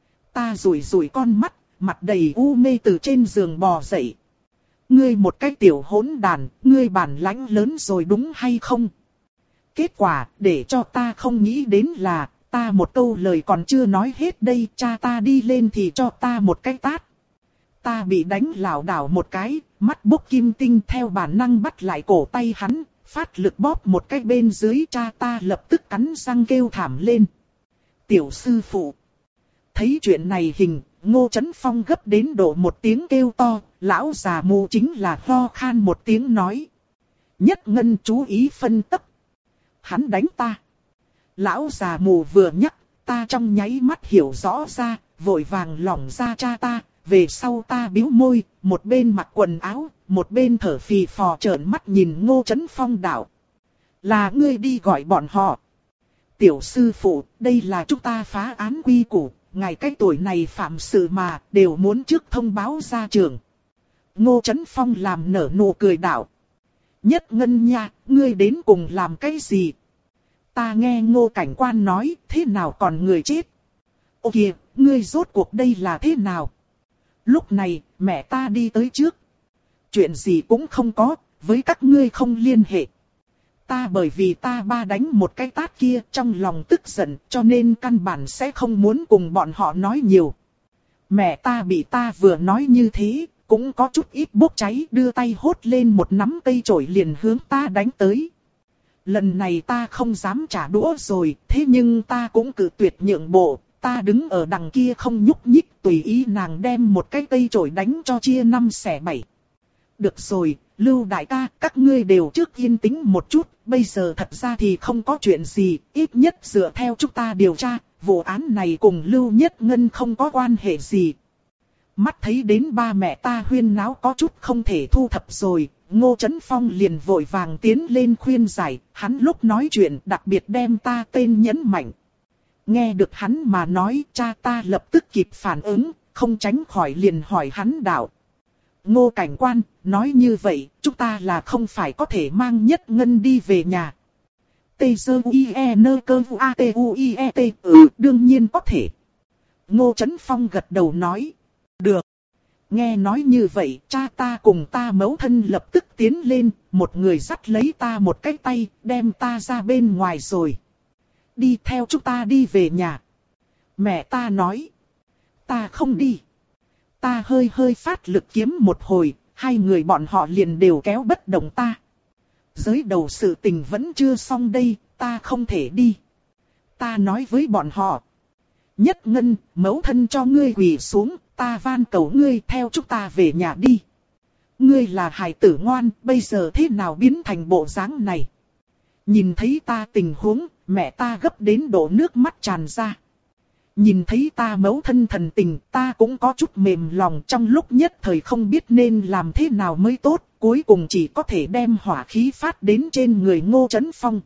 Ta rủi rủi con mắt, mặt đầy u mê từ trên giường bò dậy. Ngươi một cái tiểu hỗn đàn, ngươi bản lãnh lớn rồi đúng hay không? Kết quả, để cho ta không nghĩ đến là, ta một câu lời còn chưa nói hết đây, cha ta đi lên thì cho ta một cái tát. Ta bị đánh lảo đảo một cái, mắt bốc kim tinh theo bản năng bắt lại cổ tay hắn, phát lực bóp một cái bên dưới, cha ta lập tức cắn răng kêu thảm lên. Tiểu sư phụ. Thấy chuyện này hình, Ngô Chấn Phong gấp đến độ một tiếng kêu to, lão già mù chính là ho khan một tiếng nói. Nhất Ngân chú ý phân tấp. Hắn đánh ta. Lão già mù vừa nhắc, ta trong nháy mắt hiểu rõ ra, vội vàng lỏng ra cha ta. Về sau ta bĩu môi, một bên mặc quần áo, một bên thở phì phò trợn mắt nhìn Ngô Chấn Phong đạo. Là ngươi đi gọi bọn họ. Tiểu sư phụ, đây là chúng ta phá án quy củ, ngài cái tuổi này phạm sự mà, đều muốn trước thông báo ra trường. Ngô Chấn Phong làm nở nụ cười đạo. Nhất Ngân nha, ngươi đến cùng làm cái gì? Ta nghe Ngô cảnh quan nói, thế nào còn người chết? Ô kìa, ngươi rốt cuộc đây là thế nào? Lúc này, mẹ ta đi tới trước. Chuyện gì cũng không có, với các ngươi không liên hệ. Ta bởi vì ta ba đánh một cái tát kia trong lòng tức giận cho nên căn bản sẽ không muốn cùng bọn họ nói nhiều. Mẹ ta bị ta vừa nói như thế, cũng có chút ít bốc cháy đưa tay hốt lên một nắm cây chổi liền hướng ta đánh tới. Lần này ta không dám trả đũa rồi, thế nhưng ta cũng cự tuyệt nhượng bộ, ta đứng ở đằng kia không nhúc nhích tùy ý nàng đem một cái cây chổi đánh cho chia năm xẻ bảy. Được rồi, Lưu đại ca, các ngươi đều trước yên tĩnh một chút, bây giờ thật ra thì không có chuyện gì, ít nhất dựa theo chúng ta điều tra, vụ án này cùng Lưu Nhất Ngân không có quan hệ gì. Mắt thấy đến ba mẹ ta huyên náo có chút không thể thu thập rồi, Ngô Chấn Phong liền vội vàng tiến lên khuyên giải, hắn lúc nói chuyện đặc biệt đem ta tên nhấn mạnh. Nghe được hắn mà nói, cha ta lập tức kịp phản ứng, không tránh khỏi liền hỏi hắn đạo. Ngô cảnh quan, nói như vậy, chúng ta là không phải có thể mang Nhất Ngân đi về nhà. Tê sơ u e nơ cơ u a t u i e t, ừ, đương nhiên có thể. Ngô Chấn Phong gật đầu nói. Được. Nghe nói như vậy, cha ta cùng ta mẫu thân lập tức tiến lên, một người dắt lấy ta một cái tay, đem ta ra bên ngoài rồi. Đi theo chúng ta đi về nhà. Mẹ ta nói. Ta không đi. Ta hơi hơi phát lực kiếm một hồi, hai người bọn họ liền đều kéo bất động ta. Giới đầu sự tình vẫn chưa xong đây, ta không thể đi. Ta nói với bọn họ. Nhất Ngân, mẫu thân cho ngươi quỳ xuống, ta van cầu ngươi theo chúng ta về nhà đi. Ngươi là hài tử ngoan, bây giờ thế nào biến thành bộ dáng này? Nhìn thấy ta tình huống, mẹ ta gấp đến đổ nước mắt tràn ra. Nhìn thấy ta mẫu thân thần tình, ta cũng có chút mềm lòng, trong lúc nhất thời không biết nên làm thế nào mới tốt, cuối cùng chỉ có thể đem hỏa khí phát đến trên người Ngô Chấn Phong.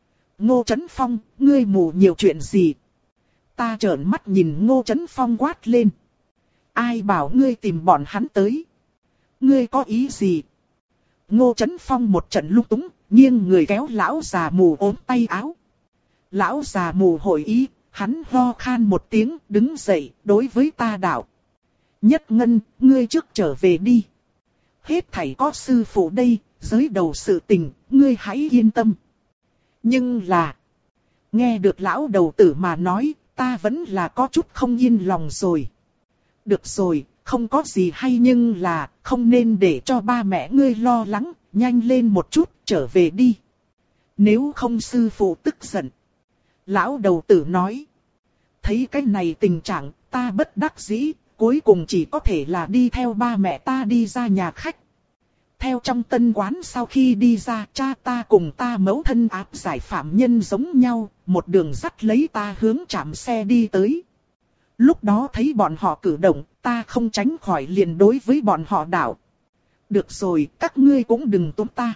Ngô Chấn Phong, ngươi mù nhiều chuyện gì? Ta trợn mắt nhìn Ngô Chấn Phong quát lên. Ai bảo ngươi tìm bọn hắn tới? Ngươi có ý gì? Ngô Chấn Phong một trận lung túng, nghiêng người kéo lão già mù ốm tay áo. Lão già mù hội ý, hắn ho khan một tiếng, đứng dậy, đối với ta đạo. Nhất Ngân, ngươi trước trở về đi. Hết thảy có sư phụ đây, giới đầu sự tình, ngươi hãy yên tâm. Nhưng là, nghe được lão đầu tử mà nói, ta vẫn là có chút không yên lòng rồi. Được rồi, không có gì hay nhưng là, không nên để cho ba mẹ ngươi lo lắng, nhanh lên một chút, trở về đi. Nếu không sư phụ tức giận. Lão đầu tử nói. Thấy cái này tình trạng, ta bất đắc dĩ, cuối cùng chỉ có thể là đi theo ba mẹ ta đi ra nhà khách. Theo trong tân quán sau khi đi ra, cha ta cùng ta mẫu thân áp giải phạm nhân giống nhau, một đường dắt lấy ta hướng trạm xe đi tới. Lúc đó thấy bọn họ cử động, ta không tránh khỏi liền đối với bọn họ đạo. Được rồi, các ngươi cũng đừng túm ta.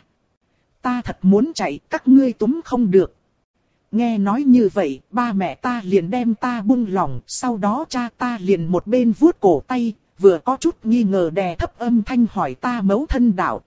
Ta thật muốn chạy, các ngươi túm không được. Nghe nói như vậy, ba mẹ ta liền đem ta buông lỏng, sau đó cha ta liền một bên vuốt cổ tay, vừa có chút nghi ngờ đè thấp âm thanh hỏi ta mẫu thân đạo.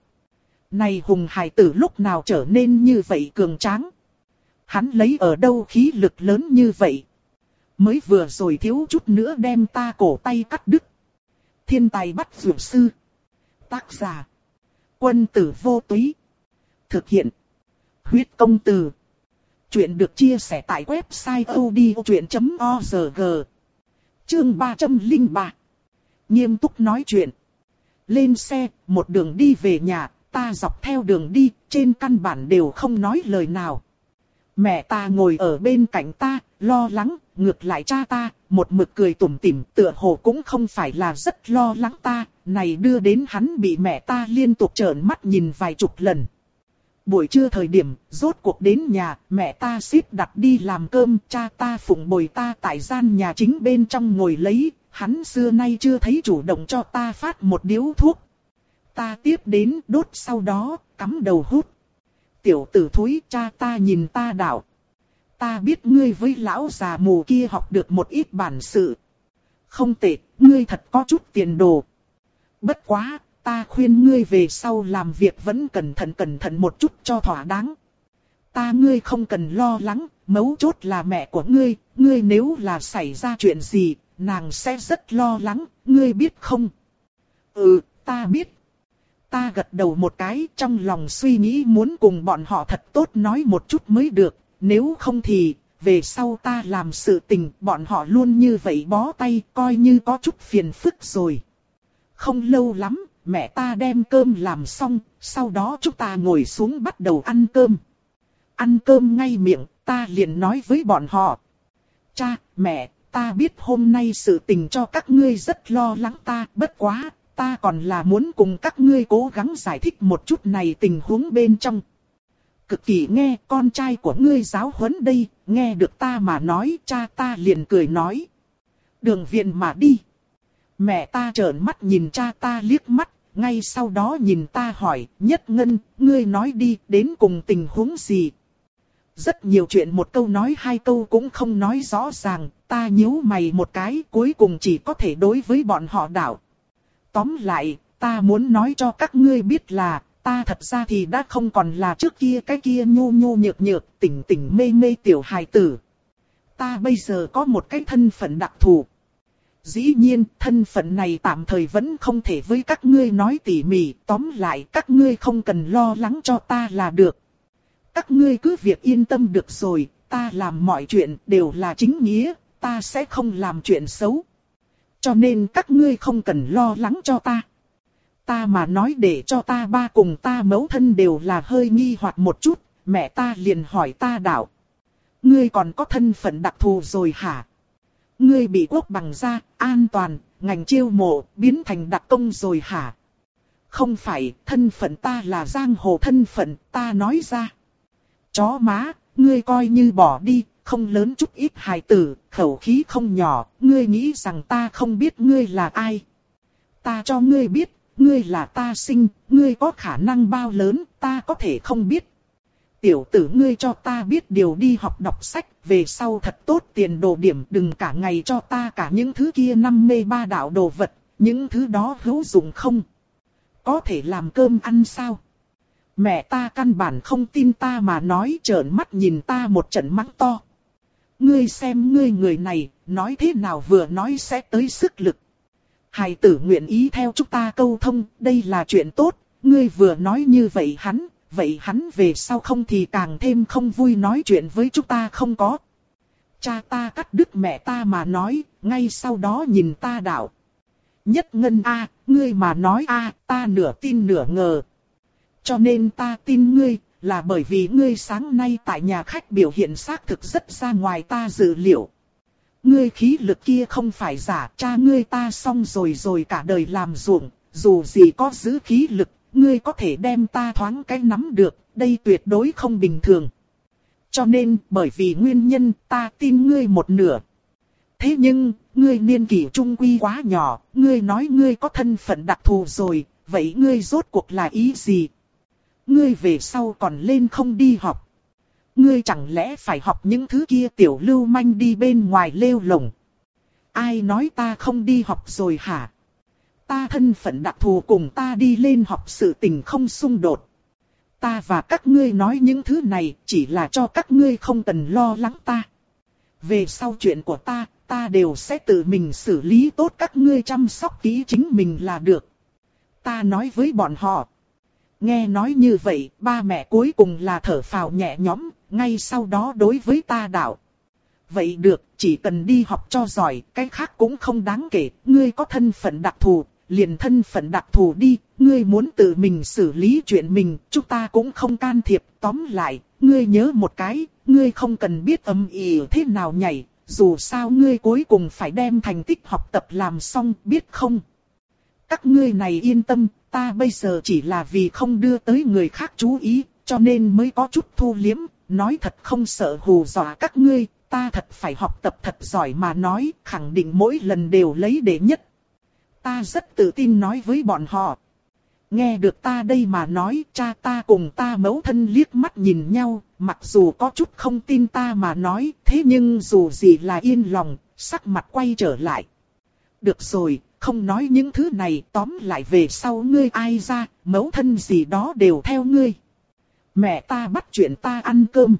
Này hùng hài tử lúc nào trở nên như vậy cường tráng? Hắn lấy ở đâu khí lực lớn như vậy? Mới vừa rồi thiếu chút nữa đem ta cổ tay cắt đứt. Thiên tài bắt dược sư. Tác giả. Quân tử vô túy. Thực hiện. Huyết công từ. Chuyện được chia sẻ tại website odchuyện chấm org. Chương ba trăm lẻ ba. Nghiêm túc nói chuyện. Lên xe, một đường đi về nhà, ta dọc theo đường đi, trên căn bản đều không nói lời nào. Mẹ ta ngồi ở bên cạnh ta, lo lắng, ngược lại cha ta, một mực cười tủm tỉm, tựa hồ cũng không phải là rất lo lắng ta, này đưa đến hắn bị mẹ ta liên tục trợn mắt nhìn vài chục lần. Buổi trưa thời điểm, rốt cuộc đến nhà, mẹ ta xếp đặt đi làm cơm, cha ta phụng bồi ta tại gian nhà chính bên trong ngồi lấy, hắn xưa nay chưa thấy chủ động cho ta phát một điếu thuốc. Ta tiếp đến đốt sau đó, cắm đầu hút. Tiểu tử thúi, cha ta nhìn ta đạo. Ta biết ngươi với lão già mù kia học được một ít bản sự. Không tệ, ngươi thật có chút tiền đồ. Bất quá, ta khuyên ngươi về sau làm việc vẫn cẩn thận cẩn thận một chút cho thỏa đáng. Ta ngươi không cần lo lắng, mấu chốt là mẹ của ngươi, ngươi nếu là xảy ra chuyện gì, nàng sẽ rất lo lắng, ngươi biết không? Ừ, ta biết. Ta gật đầu một cái, trong lòng suy nghĩ muốn cùng bọn họ thật tốt nói một chút mới được, nếu không thì, về sau ta làm sự tình, bọn họ luôn như vậy bó tay, coi như có chút phiền phức rồi. Không lâu lắm, mẹ ta đem cơm làm xong, sau đó chúng ta ngồi xuống bắt đầu ăn cơm. Ăn cơm ngay miệng, ta liền nói với bọn họ. Cha, mẹ, ta biết hôm nay sự tình cho các ngươi rất lo lắng ta, bất quá, ta còn là muốn cùng các ngươi cố gắng giải thích một chút này tình huống bên trong. Cực kỳ nghe con trai của ngươi giáo huấn đây, nghe được ta mà nói, cha ta liền cười nói. Đường viện mà đi. Mẹ ta trợn mắt nhìn cha ta liếc mắt, ngay sau đó nhìn ta hỏi, Nhất Ngân, ngươi nói đi, đến cùng tình huống gì? Rất nhiều chuyện một câu nói hai câu cũng không nói rõ ràng, ta nhíu mày một cái, cuối cùng chỉ có thể đối với bọn họ đảo. Tóm lại, ta muốn nói cho các ngươi biết là, ta thật ra thì đã không còn là trước kia cái kia nhô nhô nhược nhược, tỉnh tỉnh mê mê tiểu hài tử. Ta bây giờ có một cái thân phận đặc thù. Dĩ nhiên, thân phận này tạm thời vẫn không thể với các ngươi nói tỉ mỉ, tóm lại các ngươi không cần lo lắng cho ta là được. Các ngươi cứ việc yên tâm được rồi, ta làm mọi chuyện đều là chính nghĩa, ta sẽ không làm chuyện xấu. Cho nên các ngươi không cần lo lắng cho ta. Ta mà nói để cho ta ba cùng ta mẫu thân đều là hơi nghi hoặc một chút, mẹ ta liền hỏi ta đạo. Ngươi còn có thân phận đặc thù rồi hả? Ngươi bị quốc bằng gia, an toàn, ngành chiêu mộ, biến thành đặc công rồi hả? Không phải, thân phận ta là giang hồ thân phận, ta nói ra. Chó má, ngươi coi như bỏ đi, không lớn chút ít hài tử, khẩu khí không nhỏ, ngươi nghĩ rằng ta không biết ngươi là ai. Ta cho ngươi biết, ngươi là ta sinh, ngươi có khả năng bao lớn, ta có thể không biết. Tiểu tử ngươi cho ta biết điều đi học đọc sách, về sau thật tốt tiền đồ điểm, đừng cả ngày cho ta cả những thứ kia năm mê ba đạo đồ vật, những thứ đó hữu dụng không? Có thể làm cơm ăn sao? Mẹ ta căn bản không tin ta mà nói, trợn mắt nhìn ta một trận mắng to. Ngươi xem ngươi người này, nói thế nào vừa nói sẽ tới sức lực. Hài tử nguyện ý theo chúng ta câu thông, đây là chuyện tốt, ngươi vừa nói như vậy hắn, vậy hắn về sau không thì càng thêm không vui nói chuyện với chúng ta không có. Cha ta cắt đứt mẹ ta mà nói, ngay sau đó nhìn ta đạo. Nhất Ngân a, ngươi mà nói a, ta nửa tin nửa ngờ. Cho nên ta tin ngươi, là bởi vì ngươi sáng nay tại nhà khách biểu hiện xác thực rất ra ngoài ta dự liệu. Ngươi khí lực kia không phải giả, cha ngươi ta xong rồi rồi cả đời làm ruộng, dù gì có giữ khí lực, ngươi có thể đem ta thoáng cái nắm được, đây tuyệt đối không bình thường. Cho nên, bởi vì nguyên nhân, ta tin ngươi một nửa. Thế nhưng, ngươi niên kỷ trung quy quá nhỏ, ngươi nói ngươi có thân phận đặc thù rồi, vậy ngươi rốt cuộc là ý gì? Ngươi về sau còn lên không đi học. Ngươi chẳng lẽ phải học những thứ kia tiểu lưu manh đi bên ngoài lêu lổng? Ai nói ta không đi học rồi hả? Ta thân phận đặc thù cùng ta đi lên học sự tình không xung đột. Ta và các ngươi nói những thứ này chỉ là cho các ngươi không cần lo lắng ta. Về sau chuyện của ta, ta đều sẽ tự mình xử lý tốt, các ngươi chăm sóc kỹ chính mình là được. Ta nói với bọn họ. Nghe nói như vậy, ba mẹ cuối cùng là thở phào nhẹ nhõm, ngay sau đó đối với ta đạo. Vậy được, chỉ cần đi học cho giỏi, cái khác cũng không đáng kể, ngươi có thân phận đặc thù, liền thân phận đặc thù đi, ngươi muốn tự mình xử lý chuyện mình, chúng ta cũng không can thiệp, tóm lại, ngươi nhớ một cái, ngươi không cần biết âm ỉ thế nào nhảy, dù sao ngươi cuối cùng phải đem thành tích học tập làm xong, biết không? Các ngươi này yên tâm, ta bây giờ chỉ là vì không đưa tới người khác chú ý, cho nên mới có chút thu liếm, nói thật không sợ hù dọa các ngươi, ta thật phải học tập thật giỏi mà nói, khẳng định mỗi lần đều lấy đệ nhất. Ta rất tự tin nói với bọn họ. Nghe được ta đây mà nói, cha ta cùng ta mẫu thân liếc mắt nhìn nhau, mặc dù có chút không tin ta mà nói, thế nhưng dù gì là yên lòng, sắc mặt quay trở lại. Được rồi, không nói những thứ này, tóm lại về sau ngươi ai ra, mẫu thân gì đó đều theo ngươi. Mẹ ta bắt chuyện ta ăn cơm.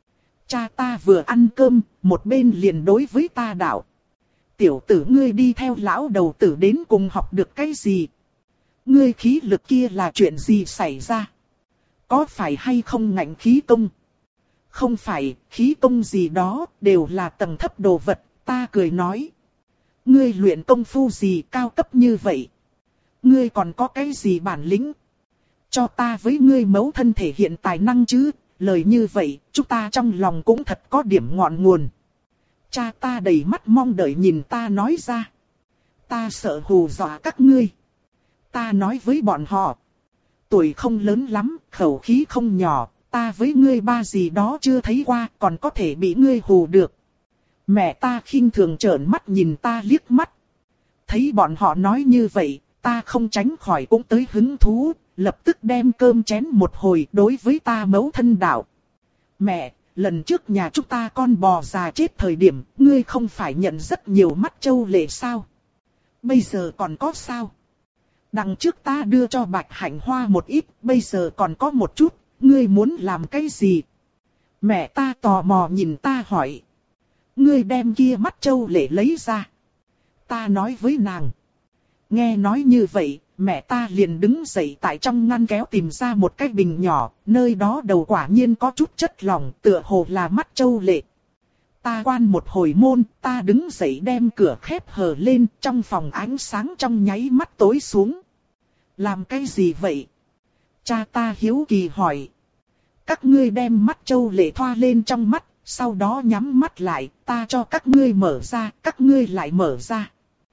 Cha ta vừa ăn cơm, một bên liền đối với ta đạo. Tiểu tử ngươi đi theo lão đầu tử đến cùng học được cái gì? Ngươi khí lực kia là chuyện gì xảy ra? Có phải hay không ngạnh khí công? Không phải, khí công gì đó, đều là tầng thấp đồ vật, ta cười nói. Ngươi luyện công phu gì cao cấp như vậy? Ngươi còn có cái gì bản lĩnh? Cho ta với ngươi mẫu thân thể hiện tài năng chứ, lời như vậy, chúng ta trong lòng cũng thật có điểm ngọn nguồn. Cha ta đầy mắt mong đợi nhìn ta nói ra. Ta sợ hù dọa các ngươi. Ta nói với bọn họ. Tuổi không lớn lắm, khẩu khí không nhỏ, ta với ngươi ba gì đó chưa thấy qua, còn có thể bị ngươi hù được. Mẹ ta khinh thường trợn mắt nhìn ta liếc mắt. Thấy bọn họ nói như vậy, ta không tránh khỏi cũng tới hứng thú, lập tức đem cơm chén một hồi đối với ta mẫu thân đạo. Mẹ, lần trước nhà chúng ta con bò già chết thời điểm, ngươi không phải nhận rất nhiều mắt châu lệ sao? Bây giờ còn có sao? Đằng trước ta đưa cho Bạch Hạnh Hoa một ít, bây giờ còn có một chút, ngươi muốn làm cái gì? Mẹ ta tò mò nhìn ta hỏi. Ngươi đem kia mắt châu lệ lấy ra. Ta nói với nàng. Nghe nói như vậy, mẹ ta liền đứng dậy tại trong ngăn kéo tìm ra một cái bình nhỏ, nơi đó đầu quả nhiên có chút chất lỏng, tựa hồ là mắt châu lệ. Ta quan một hồi môn, ta đứng dậy đem cửa khép hờ lên, trong phòng ánh sáng trong nháy mắt tối xuống. Làm cái gì vậy? Cha ta hiếu kỳ hỏi. Các ngươi đem mắt châu lệ thoa lên trong mắt, sau đó nhắm mắt lại, ta cho các ngươi mở ra, các ngươi lại mở ra.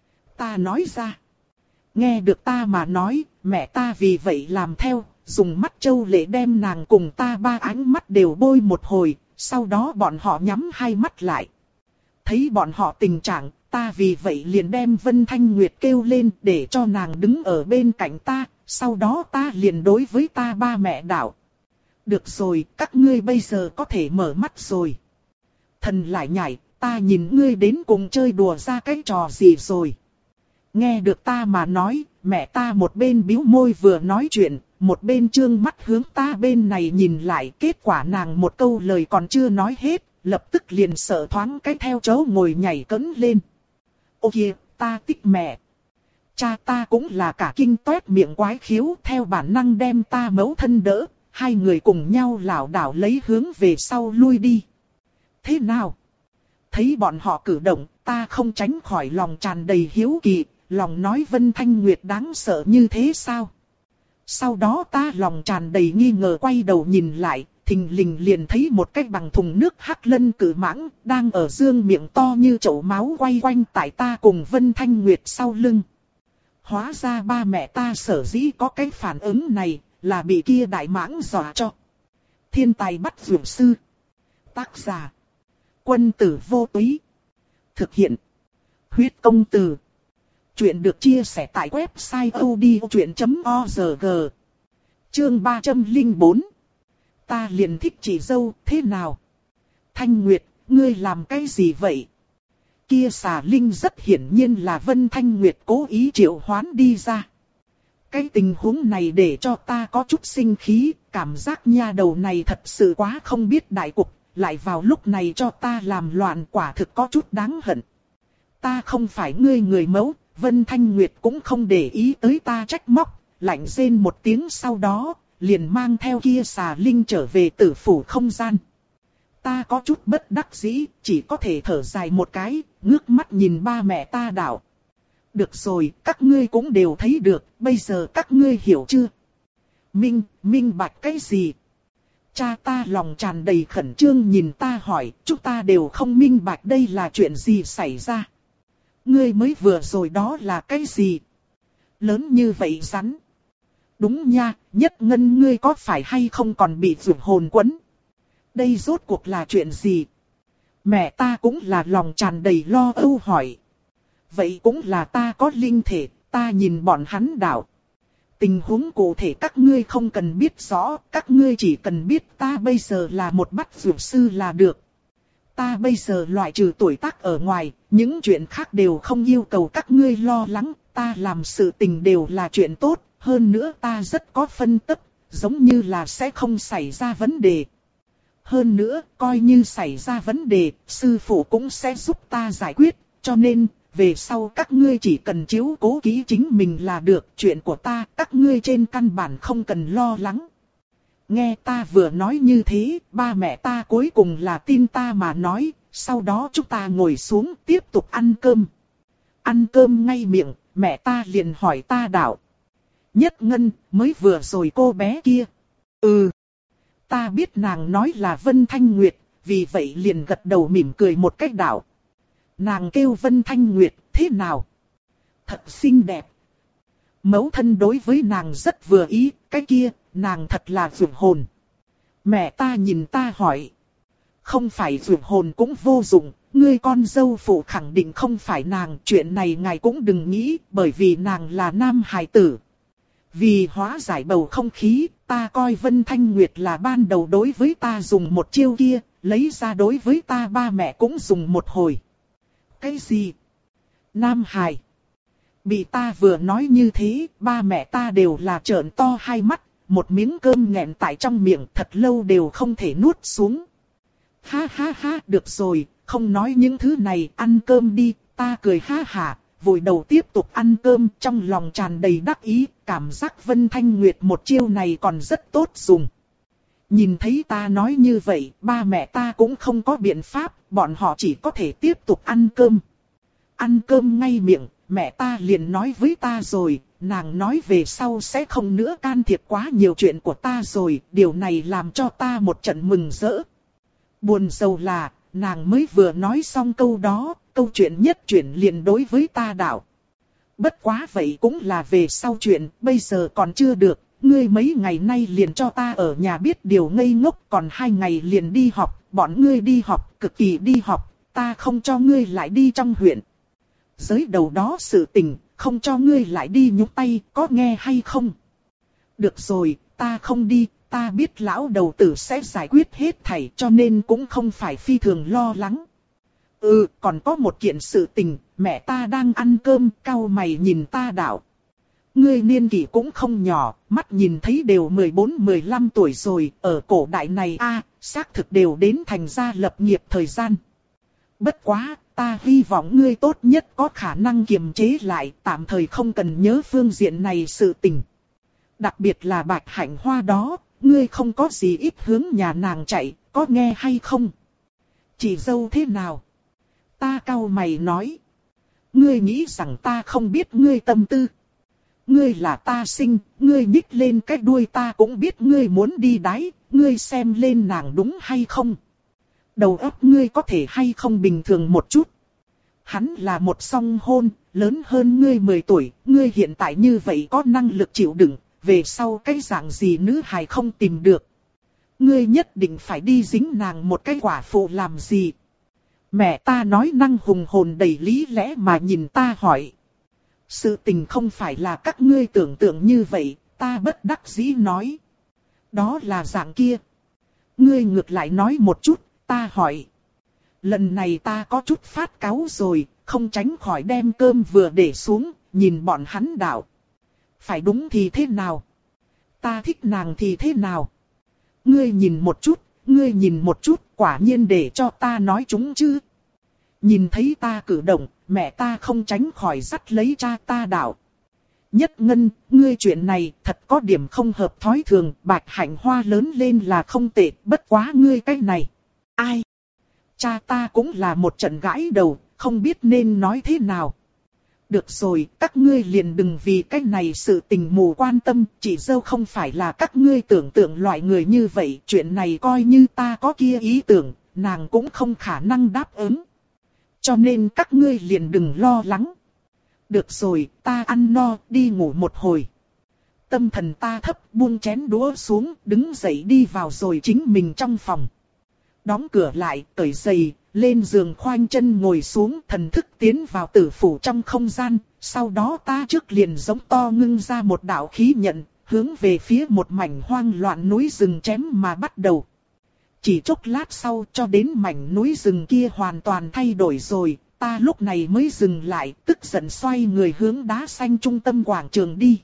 Ta nói ra. Nghe được ta mà nói, mẹ ta vì vậy làm theo, dùng mắt châu lệ đem nàng cùng ta ba ánh mắt đều bôi một hồi, sau đó bọn họ nhắm hai mắt lại. Thấy bọn họ tình trạng, ta vì vậy liền đem Vân Thanh Nguyệt kêu lên để cho nàng đứng ở bên cạnh ta, sau đó ta liền đối với ta ba mẹ đạo. Được rồi, các ngươi bây giờ có thể mở mắt rồi. Thần lại nhảy, ta nhìn ngươi đến cùng chơi đùa ra cái trò gì rồi. Nghe được ta mà nói, mẹ ta một bên bĩu môi vừa nói chuyện, một bên trương mắt hướng ta bên này nhìn lại, kết quả nàng một câu lời còn chưa nói hết, lập tức liền sợ thoáng cái theo chó ngồi nhảy cẫng lên. Ô kìa, ta thích mẹ. Cha ta cũng là cả kinh toét miệng quái khiếu, theo bản năng đem ta mẫu thân đỡ, hai người cùng nhau lảo đảo lấy hướng về sau lui đi. Thế nào? Thấy bọn họ cử động, ta không tránh khỏi lòng tràn đầy hiếu kỳ, lòng nói Vân Thanh Nguyệt đáng sợ như thế sao? Sau đó ta lòng tràn đầy nghi ngờ quay đầu nhìn lại, thình lình liền thấy một cái bằng thùng nước hắc lân cử mãng, đang ở dương miệng to như chậu máu quay quanh tại ta cùng Vân Thanh Nguyệt sau lưng. Hóa ra ba mẹ ta sở dĩ có cái phản ứng này, là bị kia đại mãng dọa cho. Thiên tài bắt vượt sư. Tác giả. Quân tử vô túy. Thực hiện. Huyết công từ. Chuyện được chia sẻ tại website odchuyện chấm org. Chương ba trăm lẻ bốn. Ta liền thích chị dâu, thế nào? Thanh Nguyệt, ngươi làm cái gì vậy? Kia xà linh rất hiển nhiên là Vân Thanh Nguyệt cố ý triệu hoán đi ra. Cái tình huống này để cho ta có chút sinh khí, cảm giác nha đầu này thật sự quá không biết đại cục, lại vào lúc này cho ta làm loạn, quả thực có chút đáng hận. Ta không phải ngươi người mẫu, Vân Thanh Nguyệt cũng không để ý tới ta trách móc, lạnh rên một tiếng sau đó, liền mang theo kia xà linh trở về tử phủ không gian. Ta có chút bất đắc dĩ, chỉ có thể thở dài một cái, ngước mắt nhìn ba mẹ ta đạo. Được rồi, các ngươi cũng đều thấy được, bây giờ các ngươi hiểu chưa? Minh, minh bạch cái gì? Cha ta lòng tràn đầy khẩn trương nhìn ta hỏi, chúng ta đều không minh bạch đây là chuyện gì xảy ra. Ngươi mới vừa rồi đó là cái gì? Lớn như vậy rắn. Đúng nha, Nhất Ngân ngươi có phải hay không còn bị vượt hồn quấn? Đây rốt cuộc là chuyện gì? Mẹ ta cũng là lòng tràn đầy lo âu hỏi. Vậy cũng là ta có linh thể, ta nhìn bọn hắn đạo. Tình huống cụ thể các ngươi không cần biết rõ, các ngươi chỉ cần biết ta bây giờ là một bắt dược sư là được. Ta bây giờ loại trừ tuổi tác ở ngoài, những chuyện khác đều không yêu cầu các ngươi lo lắng, ta làm sự tình đều là chuyện tốt, hơn nữa ta rất có phân tích, giống như là sẽ không xảy ra vấn đề. Hơn nữa, coi như xảy ra vấn đề, sư phụ cũng sẽ giúp ta giải quyết, cho nên, về sau các ngươi chỉ cần chiếu cố kỹ chính mình là được, chuyện của ta các ngươi trên căn bản không cần lo lắng. Nghe ta vừa nói như thế, ba mẹ ta cuối cùng là tin ta mà nói, sau đó chúng ta ngồi xuống tiếp tục ăn cơm. Ăn cơm ngay miệng, mẹ ta liền hỏi ta đạo. Nhất Ngân, mới vừa rồi cô bé kia. Ừ. Ta biết nàng nói là Vân Thanh Nguyệt, vì vậy liền gật đầu mỉm cười một cách đạo. Nàng kêu Vân Thanh Nguyệt, thế nào? Thật xinh đẹp. Mẫu thân đối với nàng rất vừa ý, cái kia, nàng thật là vượt hồn. Mẹ ta nhìn ta hỏi. Không phải vượt hồn cũng vô dụng, ngươi con dâu phụ khẳng định không phải nàng, chuyện này ngài cũng đừng nghĩ, bởi vì nàng là nam hài tử. Vì hóa giải bầu không khí, ta coi Vân Thanh Nguyệt là ban đầu đối với ta dùng một chiêu kia, lấy ra đối với ta ba mẹ cũng dùng một hồi. Cái gì? Nam hài. Bị ta vừa nói như thế, ba mẹ ta đều là trợn to hai mắt, một miếng cơm nghẹn tại trong miệng thật lâu đều không thể nuốt xuống. Ha ha ha, được rồi, không nói những thứ này, ăn cơm đi, ta cười ha hả, vùi đầu tiếp tục ăn cơm, trong lòng tràn đầy đắc ý, cảm giác Vân Thanh Nguyệt một chiêu này còn rất tốt dùng. Nhìn thấy ta nói như vậy, ba mẹ ta cũng không có biện pháp, bọn họ chỉ có thể tiếp tục ăn cơm. Ăn cơm ngay miệng, mẹ ta liền nói với ta rồi, nàng nói về sau sẽ không nữa can thiệp quá nhiều chuyện của ta rồi, điều này làm cho ta một trận mừng rỡ. Buồn rầu là, nàng mới vừa nói xong câu đó, câu chuyện nhất chuyển liền đối với ta đạo. Bất quá vậy cũng là về sau chuyện, bây giờ còn chưa được, ngươi mấy ngày nay liền cho ta ở nhà biết điều ngây ngốc, còn hai ngày liền đi học, bọn ngươi đi học, cực kỳ đi học, ta không cho ngươi lại đi trong huyện. Giới đầu đó sự tình, không cho ngươi lại đi nhúc tay, có nghe hay không? Được rồi, ta không đi, ta biết lão đầu tử sẽ giải quyết hết thảy cho nên cũng không phải phi thường lo lắng. Ừ, còn có một kiện sự tình, mẹ ta đang ăn cơm, cau mày nhìn ta đạo. Ngươi niên kỷ cũng không nhỏ, mắt nhìn thấy đều mười bốn mười lăm tuổi rồi, ở cổ đại này a, xác thực đều đến thành gia lập nghiệp thời gian. Bất quá, ta hy vọng ngươi tốt nhất có khả năng kiềm chế lại, tạm thời không cần nhớ phương diện này sự tình. Đặc biệt là Bạch Hạnh Hoa đó, ngươi không có gì ít hướng nhà nàng chạy, có nghe hay không? Chị dâu thế nào? Ta cau mày nói. Ngươi nghĩ rằng ta không biết ngươi tâm tư. Ngươi là ta sinh, ngươi nhích lên cái đuôi ta cũng biết ngươi muốn đi đáy, ngươi xem lên nàng đúng hay không? Đầu óc ngươi có thể hay không bình thường một chút? Hắn là một song hôn, lớn hơn ngươi mười tuổi, ngươi hiện tại như vậy có năng lực chịu đựng, về sau cái dạng gì nữ hài không tìm được. Ngươi nhất định phải đi dính nàng một cái quả phụ làm gì? Mẹ ta nói năng hùng hồn đầy lý lẽ mà nhìn ta hỏi. Sự tình không phải là các ngươi tưởng tượng như vậy, ta bất đắc dĩ nói. Đó là dạng kia. Ngươi ngược lại nói một chút, ta hỏi. Lần này ta có chút phát cáu rồi, không tránh khỏi đem cơm vừa để xuống, nhìn bọn hắn đạo. Phải đúng thì thế nào? Ta thích nàng thì thế nào? Ngươi nhìn một chút, ngươi nhìn một chút, quả nhiên để cho ta nói chúng chứ. Nhìn thấy ta cử động, mẹ ta không tránh khỏi dắt lấy cha ta đạo. Nhất Ngân, ngươi chuyện này thật có điểm không hợp thói thường, Bạch Hạnh Hoa lớn lên là không tệ, bất quá ngươi cái này. Ai? Cha ta cũng là một trận gãi đầu, không biết nên nói thế nào. Được rồi, các ngươi liền đừng vì cái này sự tình mù quan tâm, chị dâu không phải là các ngươi tưởng tượng loại người như vậy, chuyện này coi như ta có kia ý tưởng, nàng cũng không khả năng đáp ứng. Cho nên các ngươi liền đừng lo lắng. Được rồi, ta ăn no, đi ngủ một hồi. Tâm thần ta thấp, buông chén đũa xuống, đứng dậy đi vào rồi chính mình trong phòng. Đóng cửa lại, cởi giày, lên giường khoanh chân ngồi xuống, thần thức tiến vào tử phủ trong không gian. Sau đó ta trước liền giống to ngưng ra một đạo khí nhận, hướng về phía một mảnh hoang loạn núi rừng chém mà bắt đầu. Chỉ chốc lát sau cho đến mảnh núi rừng kia hoàn toàn thay đổi rồi, ta lúc này mới dừng lại, tức giận xoay người hướng đá xanh trung tâm quảng trường đi.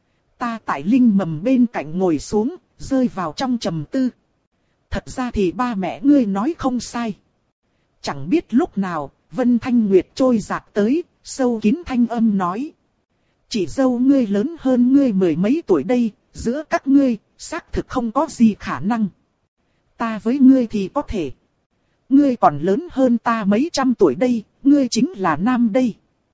Ta tại linh mầm bên cạnh ngồi xuống, rơi vào trong trầm tư. Thật ra thì ba mẹ ngươi nói không sai. Chẳng biết lúc nào, Vân Thanh Nguyệt trôi dạt tới, sâu kín thanh âm nói. Chị dâu ngươi lớn hơn ngươi mười mấy tuổi đây, giữa các ngươi, xác thực không có gì khả năng. Ta với ngươi thì có thể. Ngươi còn lớn hơn ta mấy trăm tuổi đây, ngươi chính là nam đây.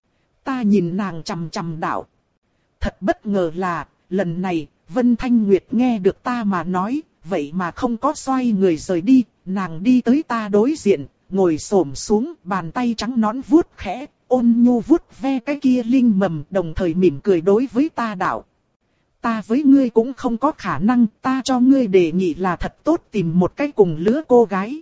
Ta nhìn nàng chằm chằm đạo. Thật bất ngờ là, lần này, Vân Thanh Nguyệt nghe được ta mà nói, vậy mà không có xoay người rời đi, nàng đi tới ta đối diện, ngồi xổm xuống, bàn tay trắng nõn vuốt khẽ, ôn nhu vuốt ve cái kia linh mầm, đồng thời mỉm cười đối với ta đạo. Ta với ngươi cũng không có khả năng, ta cho ngươi đề nghị là thật tốt tìm một cái cùng lứa cô gái.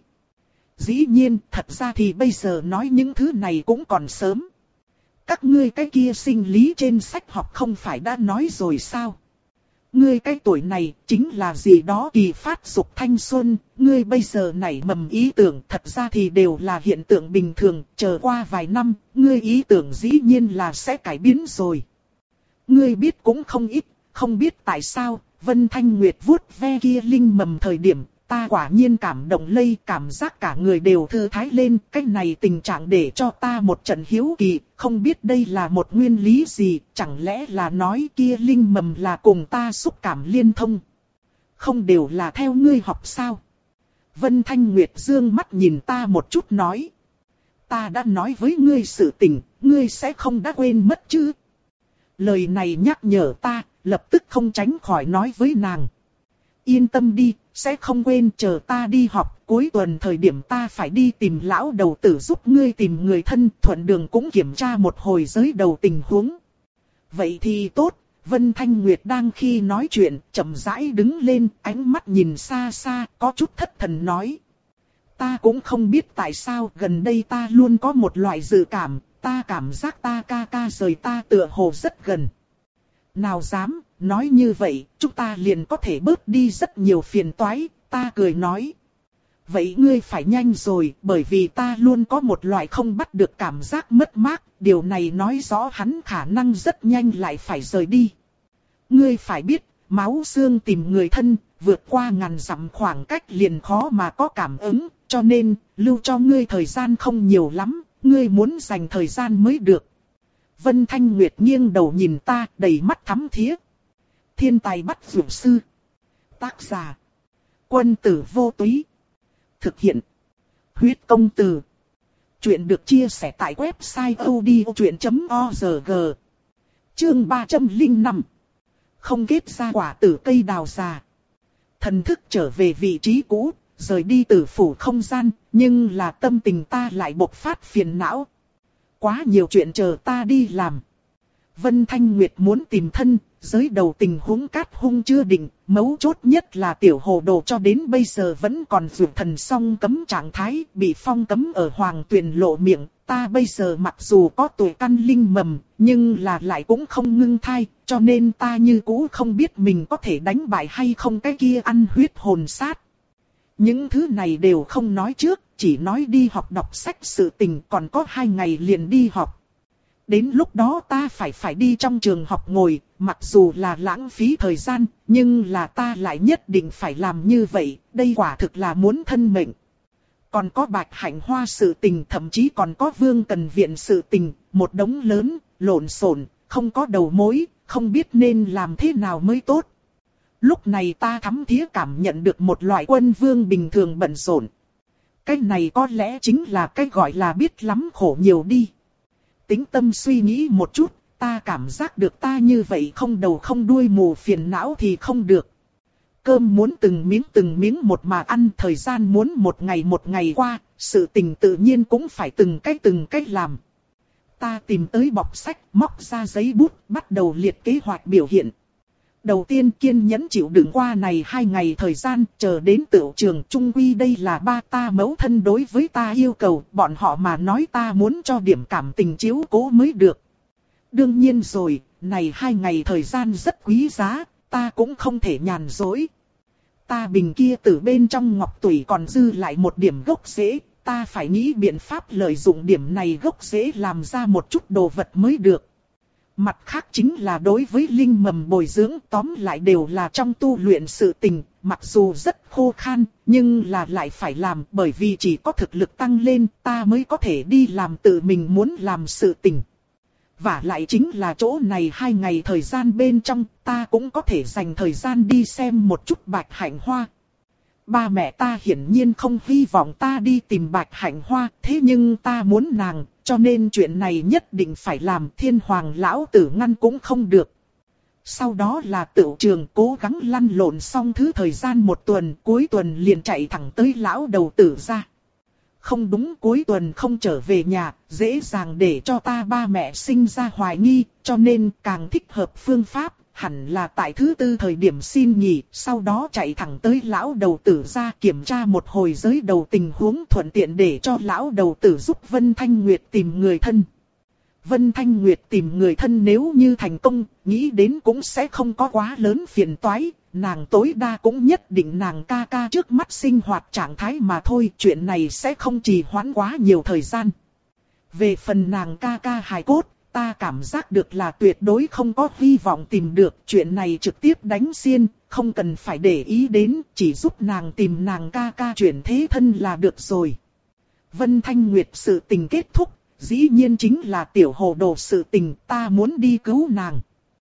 Dĩ nhiên, thật ra thì bây giờ nói những thứ này cũng còn sớm. Các ngươi cái kia sinh lý trên sách học không phải đã nói rồi sao? Ngươi cái tuổi này chính là gì đó kỳ phát dục thanh xuân, ngươi bây giờ nảy mầm ý tưởng thật ra thì đều là hiện tượng bình thường, chờ qua vài năm, ngươi ý tưởng dĩ nhiên là sẽ cải biến rồi. Ngươi biết cũng không ít, không biết tại sao, Vân Thanh Nguyệt vuốt ve kia linh mầm thời điểm, ta quả nhiên cảm động lây, cảm giác cả người đều thư thái lên, cái này tình trạng để cho ta một trận hiếu kỳ, không biết đây là một nguyên lý gì, chẳng lẽ là nói kia linh mầm là cùng ta xúc cảm liên thông. Không đều là theo ngươi học sao? Vân Thanh Nguyệt dương mắt nhìn ta một chút nói. Ta đã nói với ngươi sự tình, ngươi sẽ không đã quên mất chứ? Lời này nhắc nhở ta, lập tức không tránh khỏi nói với nàng. Yên tâm đi, sẽ không quên, chờ ta đi học, cuối tuần thời điểm ta phải đi tìm lão đầu tử giúp ngươi tìm người thân, thuận đường cũng kiểm tra một hồi giới đầu tình huống. Vậy thì tốt, Vân Thanh Nguyệt đang khi nói chuyện, chậm rãi đứng lên, ánh mắt nhìn xa xa, có chút thất thần nói. Ta cũng không biết tại sao gần đây ta luôn có một loại dự cảm, ta cảm giác ta ca ca rời ta tựa hồ rất gần. Nào dám, nói như vậy, chúng ta liền có thể bớt đi rất nhiều phiền toái, ta cười nói. Vậy ngươi phải nhanh rồi, bởi vì ta luôn có một loại không bắt được cảm giác mất mát, điều này nói rõ hắn khả năng rất nhanh lại phải rời đi. Ngươi phải biết, máu xương tìm người thân, vượt qua ngàn dặm khoảng cách liền khó mà có cảm ứng, cho nên, lưu cho ngươi thời gian không nhiều lắm, ngươi muốn dành thời gian mới được. Vân Thanh Nguyệt nghiêng đầu nhìn ta, đầy mắt thắm thía. Thiên tài bắt dược sư. Tác giả. Quân tử vô túy. Thực hiện. Huyết công từ. Chuyện được chia sẻ tại website odchuyện chấm org. Chương ba trăm lẻ năm. Không kết ra quả tử cây đào già. Thần thức trở về vị trí cũ, rời đi tử phủ không gian, nhưng là tâm tình ta lại bộc phát phiền não. Quá nhiều chuyện chờ ta đi làm. Vân Thanh Nguyệt muốn tìm thân, giới đầu tình huống cát hung chưa định, mấu chốt nhất là tiểu hồ đồ cho đến bây giờ vẫn còn vượt thần song cấm trạng thái, bị phong cấm ở hoàng tuyền lộ miệng. Ta bây giờ mặc dù có tuổi căn linh mầm, nhưng là lại cũng không ngưng thai, cho nên ta như cũ không biết mình có thể đánh bại hay không cái kia ăn huyết hồn sát. Những thứ này đều không nói trước, chỉ nói đi học đọc sách sự tình, còn có hai ngày liền đi học. Đến lúc đó ta phải phải đi trong trường học ngồi, mặc dù là lãng phí thời gian, nhưng là ta lại nhất định phải làm như vậy, đây quả thực là muốn thân mệnh. Còn có Bạch Hạnh Hoa sự tình, thậm chí còn có Vương Cần Viện sự tình, một đống lớn, lộn xộn, không có đầu mối, không biết nên làm thế nào mới tốt. Lúc này ta thấm thía cảm nhận được một loại quân vương bình thường bận rộn. Cái này có lẽ chính là cái gọi là biết lắm khổ nhiều đi. Tính tâm suy nghĩ một chút, ta cảm giác được ta như vậy không đầu không đuôi mù phiền não thì không được. Cơm muốn từng miếng từng miếng một mà ăn, thời gian muốn một ngày một ngày qua, sự tình tự nhiên cũng phải từng cách từng cách làm. Ta tìm tới bọc sách, móc ra giấy bút, bắt đầu liệt kế hoạch biểu hiện. Đầu tiên kiên nhẫn chịu đựng qua này hai ngày thời gian, chờ đến tửu trường trung quy đây là ba ta mẫu thân đối với ta yêu cầu, bọn họ mà nói ta muốn cho điểm cảm tình chiếu cố mới được. Đương nhiên rồi, này hai ngày thời gian rất quý giá, ta cũng không thể nhàn dối. Ta bình kia từ bên trong ngọc tủy còn dư lại một điểm gốc rễ, ta phải nghĩ biện pháp lợi dụng điểm này gốc rễ làm ra một chút đồ vật mới được. Mặt khác chính là đối với linh mầm bồi dưỡng, tóm lại đều là trong tu luyện sự tình, mặc dù rất khô khan, nhưng là lại phải làm, bởi vì chỉ có thực lực tăng lên, ta mới có thể đi làm tự mình muốn làm sự tình. Vả lại chính là chỗ này hai ngày thời gian bên trong, ta cũng có thể dành thời gian đi xem một chút bạch hạnh hoa. Ba mẹ ta hiển nhiên không hy vọng ta đi tìm bạch hạnh hoa, thế nhưng ta muốn nàng, cho nên chuyện này nhất định phải làm, thiên hoàng lão tử ngăn cũng không được. Sau đó là tựu trường cố gắng lăn lộn xong thứ thời gian một tuần, cuối tuần liền chạy thẳng tới lão đầu tử ra. Không đúng, cuối tuần không trở về nhà, dễ dàng để cho ta ba mẹ sinh ra hoài nghi, cho nên càng thích hợp phương pháp, hẳn là tại thứ tư thời điểm xin nghỉ, sau đó chạy thẳng tới lão đầu tử ra kiểm tra một hồi giới đầu tình huống, thuận tiện để cho lão đầu tử giúp Vân Thanh Nguyệt tìm người thân. Vân Thanh Nguyệt tìm người thân nếu như thành công, nghĩ đến cũng sẽ không có quá lớn phiền toái, nàng tối đa cũng nhất định nàng ca ca trước mắt sinh hoạt trạng thái mà thôi, chuyện này sẽ không trì hoãn quá nhiều thời gian. Về phần nàng ca ca hài cốt, ta cảm giác được là tuyệt đối không có hy vọng tìm được, chuyện này trực tiếp đánh xiên, không cần phải để ý đến, chỉ giúp nàng tìm nàng ca ca chuyển thế thân là được rồi. Vân Thanh Nguyệt sự tình kết thúc, dĩ nhiên chính là tiểu hồ đồ sự tình, ta muốn đi cứu nàng.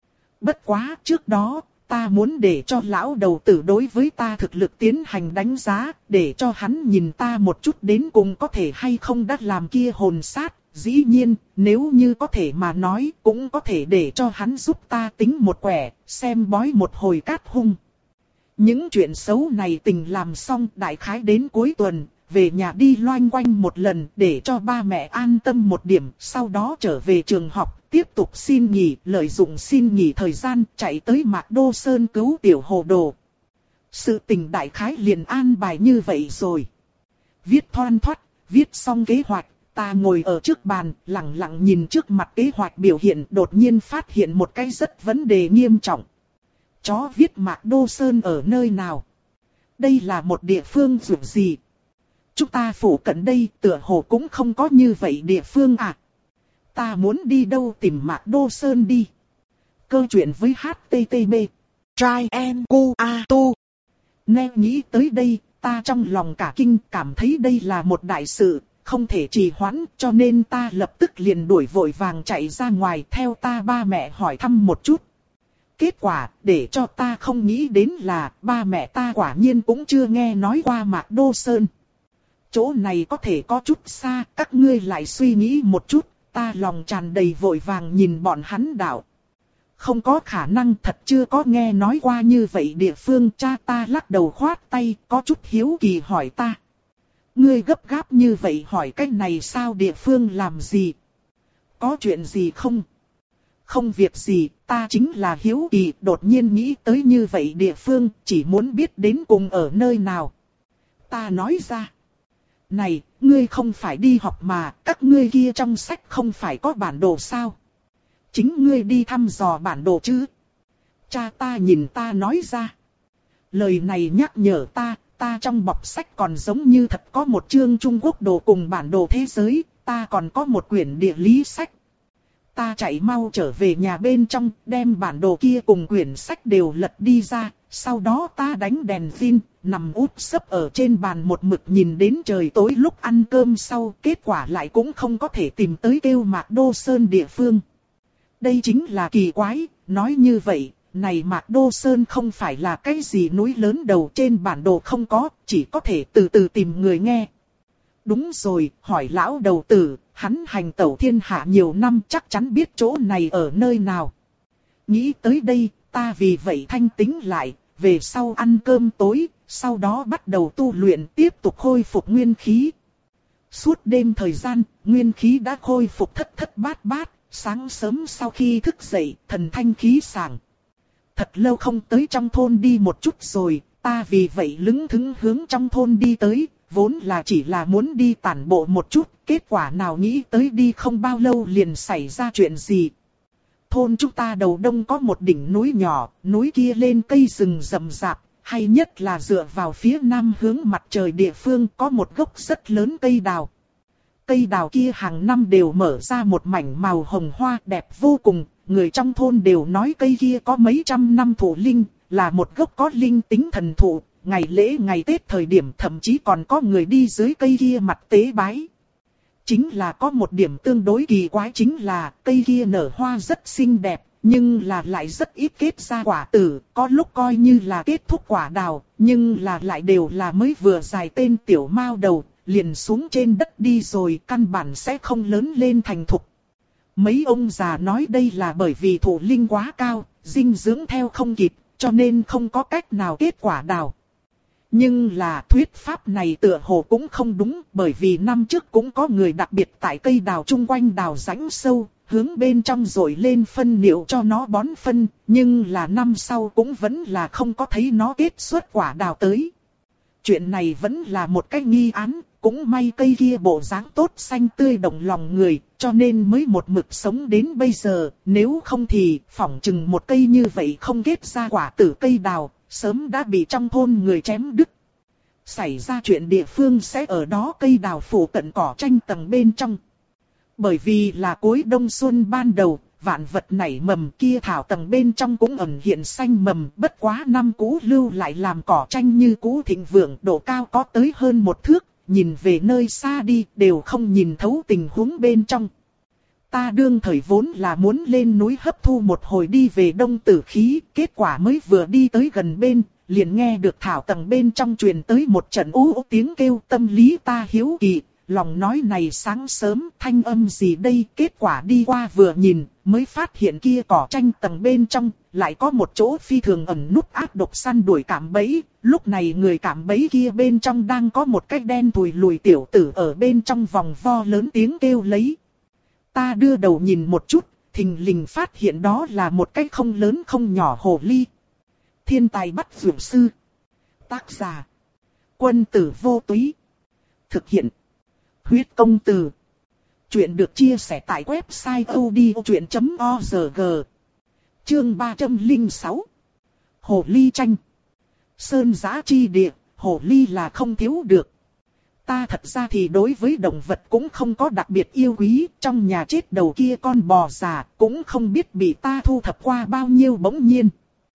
Bất quá trước đó, ta muốn để cho lão đầu tử đối với ta thực lực tiến hành đánh giá, để cho hắn nhìn ta một chút đến cùng có thể hay không đã làm kia hồn sát. Dĩ nhiên, nếu như có thể mà nói, cũng có thể để cho hắn giúp ta tính một quẻ, xem bói một hồi cát hung. Những chuyện xấu này tình làm xong, đại khái đến cuối tuần, về nhà đi loanh quanh một lần để cho ba mẹ an tâm một điểm, sau đó trở về trường học, tiếp tục xin nghỉ, lợi dụng xin nghỉ thời gian, chạy tới Mạc Đô Sơn cứu tiểu hồ đồ. Sự tình đại khái liền an bài như vậy rồi. Viết thoăn thoắt, viết xong kế hoạch, ta ngồi ở trước bàn, lặng lặng nhìn trước mặt kế hoạch biểu hiện, đột nhiên phát hiện một cái rất vấn đề nghiêm trọng. Chó viết Mạc Đô Sơn ở nơi nào? Đây là một địa phương dù gì? Chúng ta phủ cận đây tựa hồ cũng không có như vậy địa phương à? Ta muốn đi đâu tìm Mạc Đô Sơn đi? Câu chuyện với hát tê tê pê. Try and go a tu. Nghe nghĩ tới đây, ta trong lòng cả kinh, cảm thấy đây là một đại sự, không thể trì hoãn, cho nên ta lập tức liền đuổi vội vàng chạy ra ngoài theo ta ba mẹ hỏi thăm một chút. Kết quả, để cho ta không nghĩ đến là, ba mẹ ta quả nhiên cũng chưa nghe nói qua Mạc Đô Sơn. Chỗ này có thể có chút xa, các ngươi lại suy nghĩ một chút, ta lòng tràn đầy vội vàng nhìn bọn hắn đạo. Không có khả năng, thật chưa có nghe nói qua như vậy địa phương. Cha ta lắc đầu khoát tay, có chút hiếu kỳ hỏi ta. Ngươi gấp gáp như vậy hỏi cái này sao, địa phương làm gì? Có chuyện gì không? Không việc gì, ta chính là hiếu kỳ, đột nhiên nghĩ tới như vậy địa phương, chỉ muốn biết đến cùng ở nơi nào. Ta nói ra. Này, ngươi không phải đi học mà, các ngươi kia trong sách không phải có bản đồ sao? Chính ngươi đi thăm dò bản đồ chứ? Cha ta nhìn ta nói ra. Lời này nhắc nhở ta, ta trong bọc sách còn giống như thật có một chương Trung Quốc đồ cùng bản đồ thế giới, ta còn có một quyển địa lý sách. Ta chạy mau trở về nhà bên trong, đem bản đồ kia cùng quyển sách đều lật đi ra, sau đó ta đánh đèn pin, nằm úp sấp ở trên bàn một mực nhìn đến trời tối lúc ăn cơm sau, kết quả lại cũng không có thể tìm tới kêu Mạc Đô Sơn địa phương. Đây chính là kỳ quái, nói như vậy, này Mạc Đô Sơn không phải là cái gì núi lớn đầu trên bản đồ không có, chỉ có thể từ từ tìm người nghe. Đúng rồi, hỏi lão đầu tử, hắn hành tẩu thiên hạ nhiều năm chắc chắn biết chỗ này ở nơi nào. Nghĩ tới đây, ta vì vậy thanh tính lại, về sau ăn cơm tối, sau đó bắt đầu tu luyện tiếp tục khôi phục nguyên khí. Suốt đêm thời gian, nguyên khí đã khôi phục thất thất bát bát, sáng sớm sau khi thức dậy, thần thanh khí sảng. Thật lâu không tới trong thôn đi một chút rồi, ta vì vậy lững thững hướng trong thôn đi tới, vốn là chỉ là muốn đi tản bộ một chút, kết quả nào nghĩ tới đi không bao lâu liền xảy ra chuyện gì. Thôn chúng ta đầu đông có một đỉnh núi nhỏ, núi kia lên cây rừng rậm rạp, hay nhất là dựa vào phía nam hướng mặt trời địa phương có một gốc rất lớn cây đào. Cây đào kia hàng năm đều mở ra một mảnh màu hồng hoa đẹp vô cùng, người trong thôn đều nói cây kia có mấy trăm năm thụ linh, là một gốc có linh tính thần thụ, ngày lễ ngày Tết thời điểm thậm chí còn có người đi dưới cây kia mặt tế bái. Chính là có một điểm tương đối kỳ quái, chính là cây kia nở hoa rất xinh đẹp, nhưng là lại rất ít kết ra quả tử, có lúc coi như là kết thúc quả đào, nhưng là lại đều là mới vừa dài tên tiểu mao đầu, liền xuống trên đất đi rồi, căn bản sẽ không lớn lên thành thục. Mấy ông già nói đây là bởi vì thụ linh quá cao, dinh dưỡng theo không kịp, cho nên không có cách nào kết quả đào. Nhưng là thuyết pháp này tựa hồ cũng không đúng, bởi vì năm trước cũng có người đặc biệt tại cây đào chung quanh đào rãnh sâu, hướng bên trong rồi lên phân niệu cho nó bón phân, nhưng là năm sau cũng vẫn là không có thấy nó kết xuất quả đào tới. Chuyện này vẫn là một cái nghi án, cũng may cây kia bộ dáng tốt xanh tươi động lòng người, cho nên mới một mực sống đến bây giờ, nếu không thì phỏng chừng một cây như vậy không kết ra quả tử cây đào, sớm đã bị trong thôn người chém đứt. Xảy ra chuyện địa phương sẽ ở đó cây đào phủ cận cỏ tranh tầng bên trong. Bởi vì là cuối đông xuân ban đầu, vạn vật nảy mầm kia thảo tầng bên trong cũng ẩn hiện xanh mầm, bất quá năm cũ lưu lại làm cỏ tranh như cũ thịnh vượng, độ cao có tới hơn một thước, nhìn về nơi xa đi đều không nhìn thấu tình huống bên trong. Ta đương thời vốn là muốn lên núi hấp thu một hồi đi về đông tử khí, kết quả mới vừa đi tới gần bên, liền nghe được thảo tầng bên trong truyền tới một trận ú ú tiếng kêu, tâm lý ta hiếu kỳ, lòng nói này sáng sớm thanh âm gì đây, kết quả đi qua vừa nhìn, mới phát hiện kia cỏ tranh tầng bên trong, lại có một chỗ phi thường ẩn núp ác độc săn đuổi cạm bẫy, lúc này người cạm bẫy kia bên trong đang có một cái đen thùi lùi tiểu tử ở bên trong vòng vo lớn tiếng kêu lấy. Ta đưa đầu nhìn một chút, thình lình phát hiện đó là một cái không lớn không nhỏ hồ ly. Thiên tài bắt dược sư. Tác giả: Quân tử vô túy. Thực hiện: Huyết công từ. Chuyện được chia sẻ tại website odchuyện chấm org. Chương ba trăm lẻ sáu. Hồ ly tranh. Sơn giã chi địa, hồ ly là không thiếu được. Ta thật ra thì đối với động vật cũng không có đặc biệt yêu quý, trong nhà chết đầu kia con bò già cũng không biết bị ta thu thập qua bao nhiêu bỗng nhiên.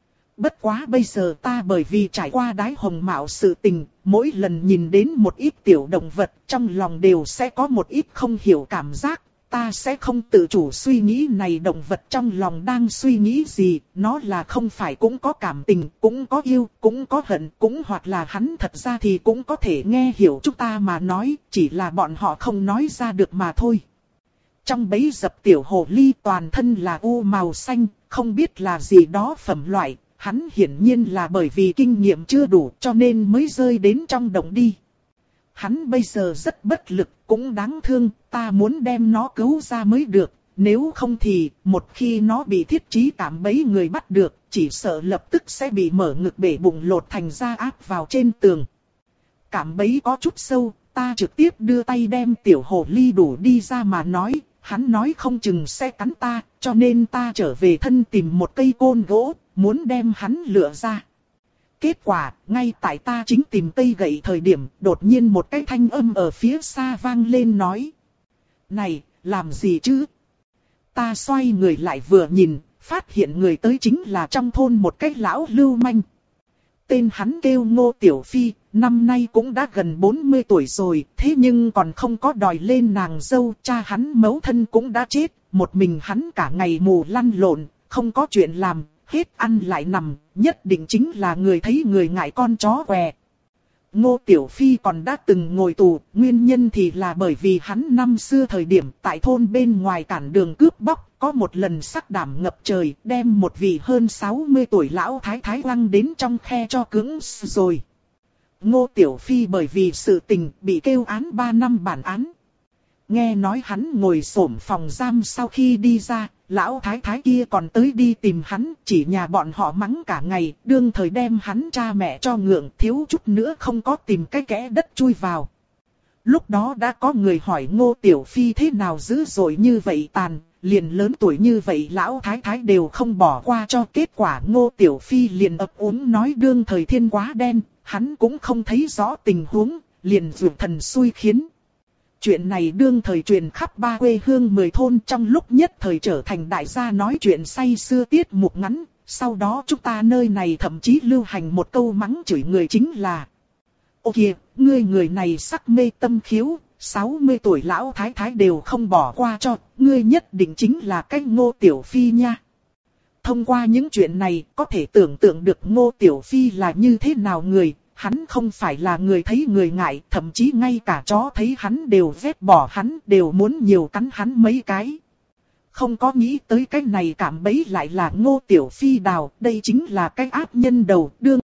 Bất quá bây giờ ta bởi vì trải qua đái hồng mạo sự tình, mỗi lần nhìn đến một ít tiểu động vật trong lòng đều sẽ có một ít không hiểu cảm giác. Ta sẽ không tự chủ suy nghĩ này động vật trong lòng đang suy nghĩ gì, nó là không phải cũng có cảm tình, cũng có yêu, cũng có hận, cũng hoặc là hắn thật ra thì cũng có thể nghe hiểu chúng ta mà nói, chỉ là bọn họ không nói ra được mà thôi. Trong bẫy dập tiểu hồ ly toàn thân là u màu xanh, không biết là gì đó phẩm loại, hắn hiển nhiên là bởi vì kinh nghiệm chưa đủ cho nên mới rơi đến trong động đi. Hắn bây giờ rất bất lực, cũng đáng thương, ta muốn đem nó cứu ra mới được, nếu không thì, một khi nó bị thiết trí cảm bẫy người bắt được, chỉ sợ lập tức sẽ bị mở ngực bể bụng lột thành ra áp vào trên tường. Cảm bẫy có chút sâu, ta trực tiếp đưa tay đem tiểu hồ ly đủ đi ra mà nói, hắn nói không chừng sẽ cắn ta, cho nên ta trở về thân tìm một cây côn gỗ, muốn đem hắn lựa ra. Kết quả, ngay tại ta chính tìm cây gậy thời điểm, đột nhiên một cái thanh âm ở phía xa vang lên nói. Này, làm gì chứ? Ta xoay người lại vừa nhìn, phát hiện người tới chính là trong thôn một cái lão lưu manh. Tên hắn kêu Ngô Tiểu Phi, năm nay cũng đã gần bốn mươi tuổi rồi, thế nhưng còn không có đòi lên nàng dâu, cha hắn mẫu thân cũng đã chết, một mình hắn cả ngày mù lăn lộn, không có chuyện làm. Hết ăn lại nằm, nhất định chính là người thấy người ngại con chó què. Ngô Tiểu Phi còn đã từng ngồi tù, nguyên nhân thì là bởi vì hắn năm xưa thời điểm tại thôn bên ngoài cản đường cướp bóc, có một lần sắc đảm ngập trời, đem một vị hơn sáu mươi tuổi lão thái thái quăng đến trong khe cho cứng rồi. Ngô Tiểu Phi bởi vì sự tình bị kêu án ba năm bản án. Nghe nói hắn ngồi xổm phòng giam sau khi đi ra, lão thái thái kia còn tới đi tìm hắn, chỉ nhà bọn họ mắng cả ngày, đương thời đem hắn cha mẹ cho ngượng, thiếu chút nữa không có tìm cái kẽ đất chui vào. Lúc đó đã có người hỏi Ngô Tiểu Phi thế nào dữ dội như vậy tàn, liền lớn tuổi như vậy lão thái thái đều không bỏ qua cho, kết quả Ngô Tiểu Phi liền ấp úng nói đương thời thiên quá đen, hắn cũng không thấy rõ tình huống, liền vượt thần xui khiến. Chuyện này đương thời truyền khắp ba quê hương mười thôn, trong lúc nhất thời trở thành đại gia nói chuyện say sưa tiết mục ngắn. Sau đó chúng ta nơi này thậm chí lưu hành một câu mắng chửi người chính là: Ô kìa, ngươi người này sắc mê tâm khiếu, sáu mươi tuổi lão thái thái đều không bỏ qua cho, ngươi nhất định chính là cái Ngô Tiểu Phi nha. Thông qua những chuyện này, có thể tưởng tượng được Ngô Tiểu Phi là như thế nào người, hắn không phải là người thấy người ngại, thậm chí ngay cả chó thấy hắn đều ghét bỏ hắn, đều muốn nhiều cắn hắn mấy cái. Không có nghĩ tới cái này cảm bấy lại là Ngô Tiểu Phi đào, đây chính là cái ác nhân đầu, đương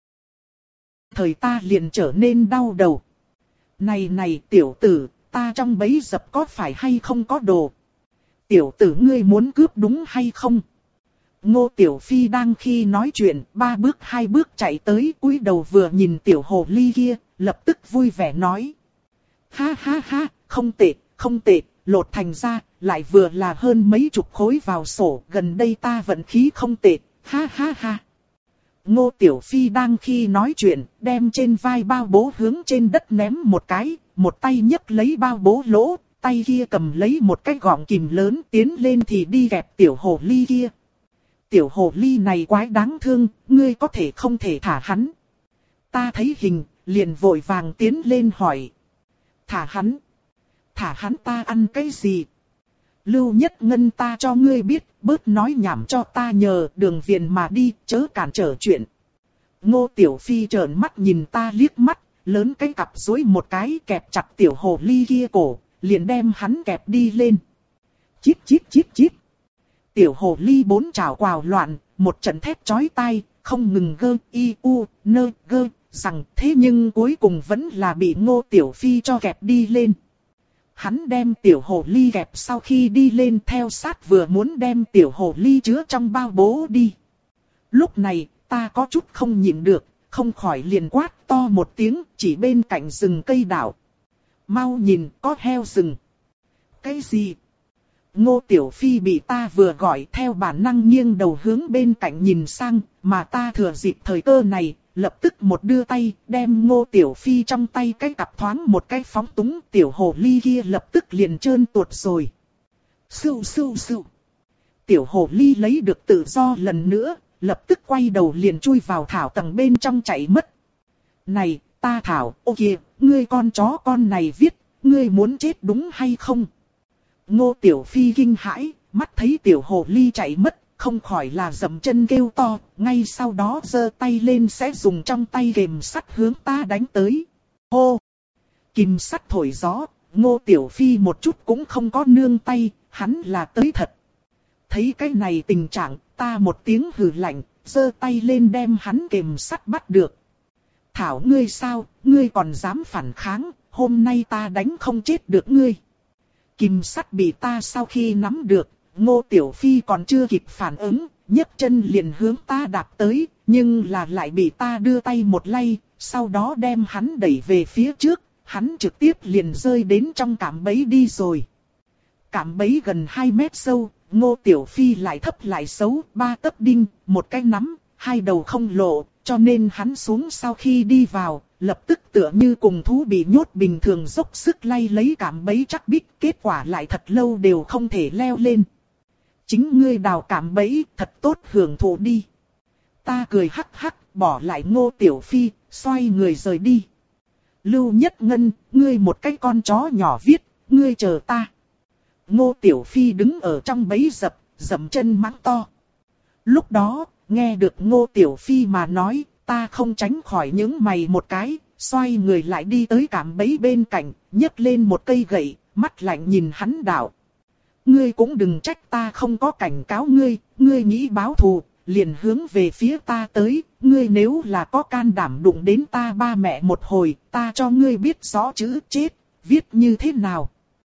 thời ta liền trở nên đau đầu. Này này tiểu tử, ta trong bấy dập có phải hay không có đồ? Tiểu tử ngươi muốn cướp đúng hay không? Ngô Tiểu Phi đang khi nói chuyện, ba bước hai bước chạy tới, cúi đầu vừa nhìn tiểu hồ ly kia, lập tức vui vẻ nói. Ha ha ha, không tệ, không tệ, lột thành ra, lại vừa là hơn mấy chục khối vào sổ, gần đây ta vận khí không tệ, ha ha ha. Ngô Tiểu Phi đang khi nói chuyện, đem trên vai bao bố hướng trên đất ném một cái, một tay nhấc lấy bao bố lỗ, tay kia cầm lấy một cái gọng kìm lớn tiến lên thì đi gẹp tiểu hồ ly kia. Tiểu hồ ly này quái đáng thương, ngươi có thể không thể thả hắn. Ta thấy hình, liền vội vàng tiến lên hỏi. Thả hắn? Thả hắn ta ăn cái gì? Lưu Nhất Ngân ta cho ngươi biết, bớt nói nhảm cho ta nhờ đường viền mà đi, chớ cản trở chuyện. Ngô Tiểu Phi trợn mắt nhìn ta liếc mắt, lớn cái cặp dối một cái kẹp chặt tiểu hồ ly kia cổ, liền đem hắn kẹp đi lên. Chít chít chít chít. Tiểu hồ ly bốn chảo quào loạn, một trận thét chói tai, không ngừng gơ, y, u, nơ, gơ, rằng thế nhưng cuối cùng vẫn là bị Ngô Tiểu Phi cho kẹp đi lên. Hắn đem tiểu hồ ly kẹp sau khi đi lên theo sát vừa muốn đem tiểu hồ ly chứa trong bao bố đi. Lúc này, ta có chút không nhịn được, không khỏi liền quát to một tiếng chỉ bên cạnh rừng cây đảo. Mau nhìn, có heo rừng. Cái gì? Ngô Tiểu Phi bị ta vừa gọi theo bản năng nghiêng đầu hướng bên cạnh nhìn sang, mà ta thừa dịp thời cơ này, lập tức một đưa tay, đem Ngô Tiểu Phi trong tay cái cặp thoáng một cái phóng túng, tiểu hồ ly kia lập tức liền trơn tuột rồi. Sưu sưu sưu. Tiểu hồ ly lấy được tự do lần nữa, lập tức quay đầu liền chui vào thảo tầng bên trong chạy mất. Này, ta thảo, ô kìa, ngươi con chó con này viết, ngươi muốn chết đúng hay không? Ngô Tiểu Phi kinh hãi, mắt thấy tiểu hồ ly chạy mất, không khỏi là dậm chân kêu to, ngay sau đó giơ tay lên sẽ dùng trong tay kìm sắt hướng ta đánh tới. Hô! Kìm sắt thổi gió, Ngô Tiểu Phi một chút cũng không có nương tay, hắn là tới thật. Thấy cái này tình trạng, ta một tiếng hừ lạnh, giơ tay lên đem hắn kìm sắt bắt được. Thảo ngươi sao, ngươi còn dám phản kháng, hôm nay ta đánh không chết được ngươi. Kìm sắt bị ta sau khi nắm được, Ngô Tiểu Phi còn chưa kịp phản ứng, nhấc chân liền hướng ta đạp tới, nhưng là lại bị ta đưa tay một lay, sau đó đem hắn đẩy về phía trước, hắn trực tiếp liền rơi đến trong cạm bẫy đi rồi. Cạm bẫy gần hai mét sâu, Ngô Tiểu Phi lại thấp lại xấu, ba tấc đinh, một cái nắm, hai đầu không lộ, cho nên hắn xuống sau khi đi vào, lập tức tựa như cùng thú bị nhốt bình thường dốc sức lay lấy cạm bẫy chắc bích, kết quả lại thật lâu đều không thể leo lên. Chính ngươi đào cạm bẫy, thật tốt hưởng thụ đi. Ta cười hắc hắc, bỏ lại Ngô Tiểu Phi, xoay người rời đi. Lưu Nhất Ngân, ngươi một cái con chó nhỏ viết, ngươi chờ ta. Ngô Tiểu Phi đứng ở trong bẫy dập, dậm chân mắng to. Lúc đó, nghe được Ngô Tiểu Phi mà nói, ta không tránh khỏi những mày một cái, xoay người lại đi tới cạm bẫy bên cạnh, nhấc lên một cây gậy, mắt lạnh nhìn hắn đạo. Ngươi cũng đừng trách ta không có cảnh cáo ngươi, ngươi nghĩ báo thù, liền hướng về phía ta tới, ngươi nếu là có can đảm đụng đến ta ba mẹ một hồi, ta cho ngươi biết rõ chữ chết, viết như thế nào.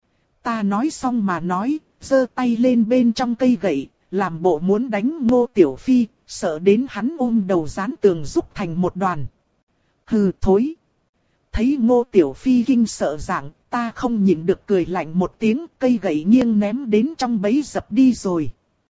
Ta nói xong mà nói, giơ tay lên bên trong cây gậy, làm bộ muốn đánh Ngô Tiểu Phi, sợ đến hắn ôm đầu dán tường rúc thành một đoàn. Hừ thối. Thấy Ngô Tiểu Phi kinh sợ dạng, ta không nhịn được cười lạnh một tiếng, cây gậy nghiêng ném đến trong bẫy dập đi rồi.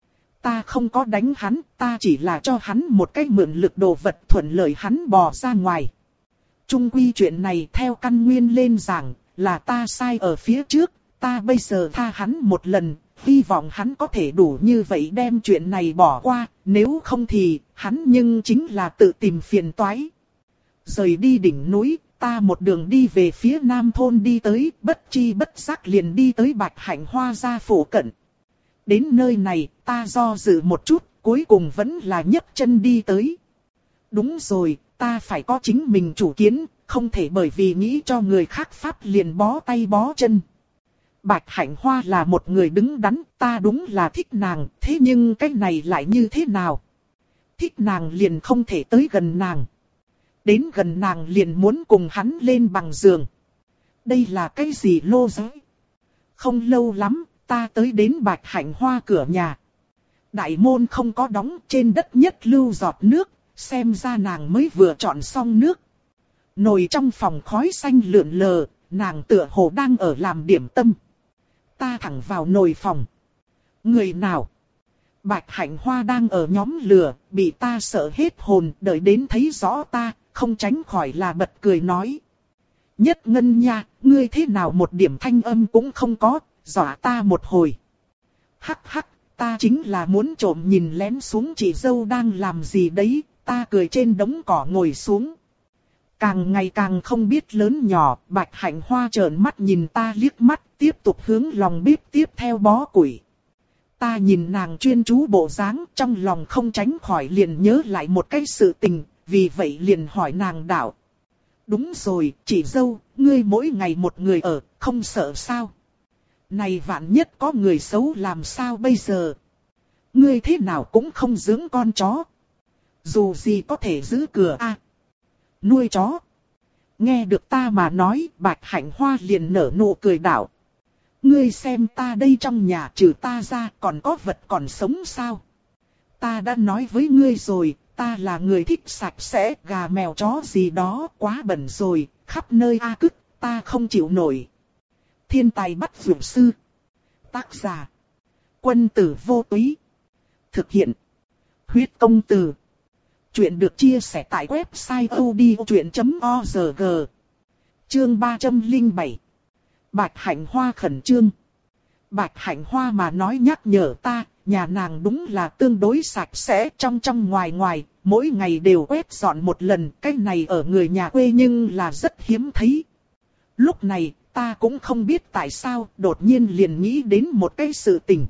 Ta không có đánh hắn, ta chỉ là cho hắn một cái mượn lực đồ vật thuận lợi hắn bò ra ngoài. Chung quy chuyện này theo căn nguyên lên giảng, là ta sai ở phía trước, ta bây giờ tha hắn một lần, hy vọng hắn có thể đủ như vậy đem chuyện này bỏ qua, nếu không thì hắn nhưng chính là tự tìm phiền toái. Rời đi đỉnh núi, ta một đường đi về phía nam thôn đi tới, bất chi bất giác liền đi tới Bạch Hạnh Hoa gia phủ cận. Đến nơi này, ta do dự một chút, cuối cùng vẫn là nhấc chân đi tới. Đúng rồi, ta phải có chính mình chủ kiến, không thể bởi vì nghĩ cho người khác pháp liền bó tay bó chân. Bạch Hạnh Hoa là một người đứng đắn, ta đúng là thích nàng, thế nhưng cái này lại như thế nào? Thích nàng liền không thể tới gần nàng. Đến gần nàng liền muốn cùng hắn lên bằng giường. Đây là cái gì lô giới? Không lâu lắm, ta tới đến Bạch Hạnh Hoa cửa nhà. Đại môn không có đóng, trên đất nhất lưu giọt nước, xem ra nàng mới vừa chọn xong nước. Nồi trong phòng khói xanh lượn lờ, nàng tựa hồ đang ở làm điểm tâm. Ta thẳng vào nồi phòng. Người nào? Bạch Hạnh Hoa đang ở nhóm lửa, bị ta sợ hết hồn, đợi đến thấy rõ ta, không tránh khỏi là bật cười nói. Nhất Ngân nha, ngươi thế nào một điểm thanh âm cũng không có, dọa ta một hồi. Hắc hắc, ta chính là muốn trộm nhìn lén xuống chị dâu đang làm gì đấy, ta cười trên đống cỏ ngồi xuống. Càng ngày càng không biết lớn nhỏ, Bạch Hạnh Hoa trợn mắt nhìn ta liếc mắt, tiếp tục hướng lòng bếp tiếp theo bó củi. Ta nhìn nàng chuyên chú bộ dáng, trong lòng không tránh khỏi liền nhớ lại một cái sự tình, vì vậy liền hỏi nàng đạo. Đúng rồi, chị dâu, ngươi mỗi ngày một người ở, không sợ sao? Này vạn nhất có người xấu làm sao bây giờ? Ngươi thế nào cũng không dưỡng con chó. Dù gì có thể giữ cửa a. À, nuôi chó. Nghe được ta mà nói, Bạch Hạnh Hoa liền nở nụ cười đạo. Ngươi xem ta đây trong nhà trừ ta ra còn có vật còn sống sao? Ta đã nói với ngươi rồi, ta là người thích sạch sẽ, gà mèo chó gì đó quá bẩn rồi, khắp nơi a cứt, ta không chịu nổi. Thiên tài bắt vượt sư. Tác giả. Quân tử vô túy. Thực hiện. Huyết công từ. Chuyện được chia sẻ tại website odchuyện chấm org. Chương ba trăm lẻ bảy. Bạch Hạnh Hoa khẩn trương. Bạch Hạnh Hoa mà nói nhắc nhở ta, nhà nàng đúng là tương đối sạch sẽ, trong trong ngoài ngoài, mỗi ngày đều quét dọn một lần, cái này ở người nhà quê nhưng là rất hiếm thấy. Lúc này, ta cũng không biết tại sao, đột nhiên liền nghĩ đến một cái sự tình.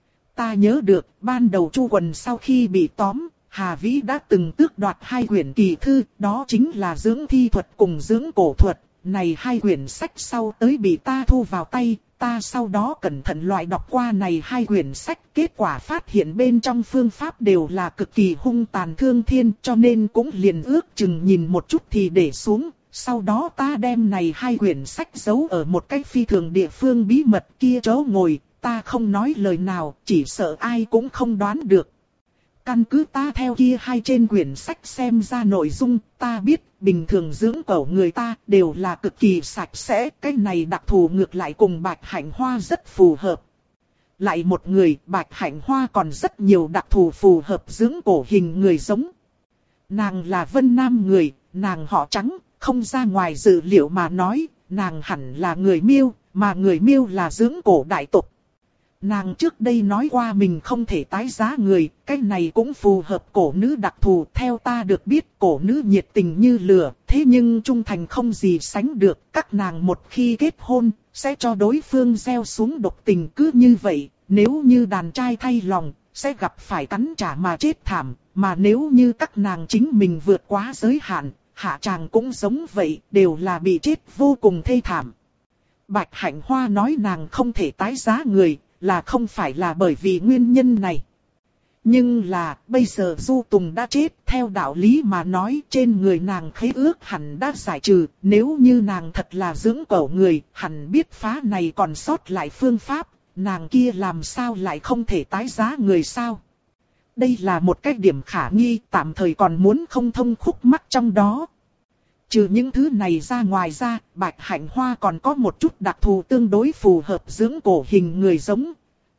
Ta nhớ được, ban đầu Chu Quần sau khi bị tóm, Hà Vĩ đã từng tước đoạt hai quyển kỳ thư, đó chính là dưỡng thi thuật cùng dưỡng cổ thuật. Này hai quyển sách sau tới bị ta thu vào tay, ta sau đó cẩn thận loại đọc qua này hai quyển sách, kết quả phát hiện bên trong phương pháp đều là cực kỳ hung tàn thương thiên, cho nên cũng liền ước chừng nhìn một chút thì để xuống. Sau đó ta đem này hai quyển sách giấu ở một cái phi thường địa phương bí mật kia chỗ ngồi, ta không nói lời nào, chỉ sợ ai cũng không đoán được. Căn cứ ta theo kia hai trên quyển sách xem ra nội dung, ta biết bình thường dưỡng cẩu người ta đều là cực kỳ sạch sẽ, cái này đặc thù ngược lại cùng Bạch Hạnh Hoa rất phù hợp. Lại một người, Bạch Hạnh Hoa còn rất nhiều đặc thù phù hợp dưỡng cổ hình người giống. Nàng là Vân Nam người, nàng họ Trắng, không ra ngoài dự liệu mà nói, nàng hẳn là người Miêu, mà người Miêu là dưỡng cổ đại tộc. Nàng trước đây nói qua mình không thể tái giá người, cái này cũng phù hợp cổ nữ đặc thù. Theo ta được biết cổ nữ nhiệt tình như lửa, thế nhưng trung thành không gì sánh được. Các nàng một khi kết hôn, sẽ cho đối phương gieo xuống độc tình cứ như vậy. Nếu như đàn trai thay lòng, sẽ gặp phải cắn trả mà chết thảm. Mà nếu như các nàng chính mình vượt quá giới hạn, hạ tràng cũng giống vậy, đều là bị chết vô cùng thê thảm. Bạch Hạnh Hoa nói nàng không thể tái giá người, là không phải là bởi vì nguyên nhân này. Nhưng là, bây giờ Du Tùng đã chết, theo đạo lý mà nói trên người nàng khế ước hẳn đã giải trừ, nếu như nàng thật là dưỡng cẩu người, hẳn biết phá này còn sót lại phương pháp, nàng kia làm sao lại không thể tái giá người sao. Đây là một cái điểm khả nghi, tạm thời còn muốn không thông khúc mắc trong đó. Trừ những thứ này ra ngoài ra, Bạch Hạnh Hoa còn có một chút đặc thù tương đối phù hợp dưỡng cổ hình người giống.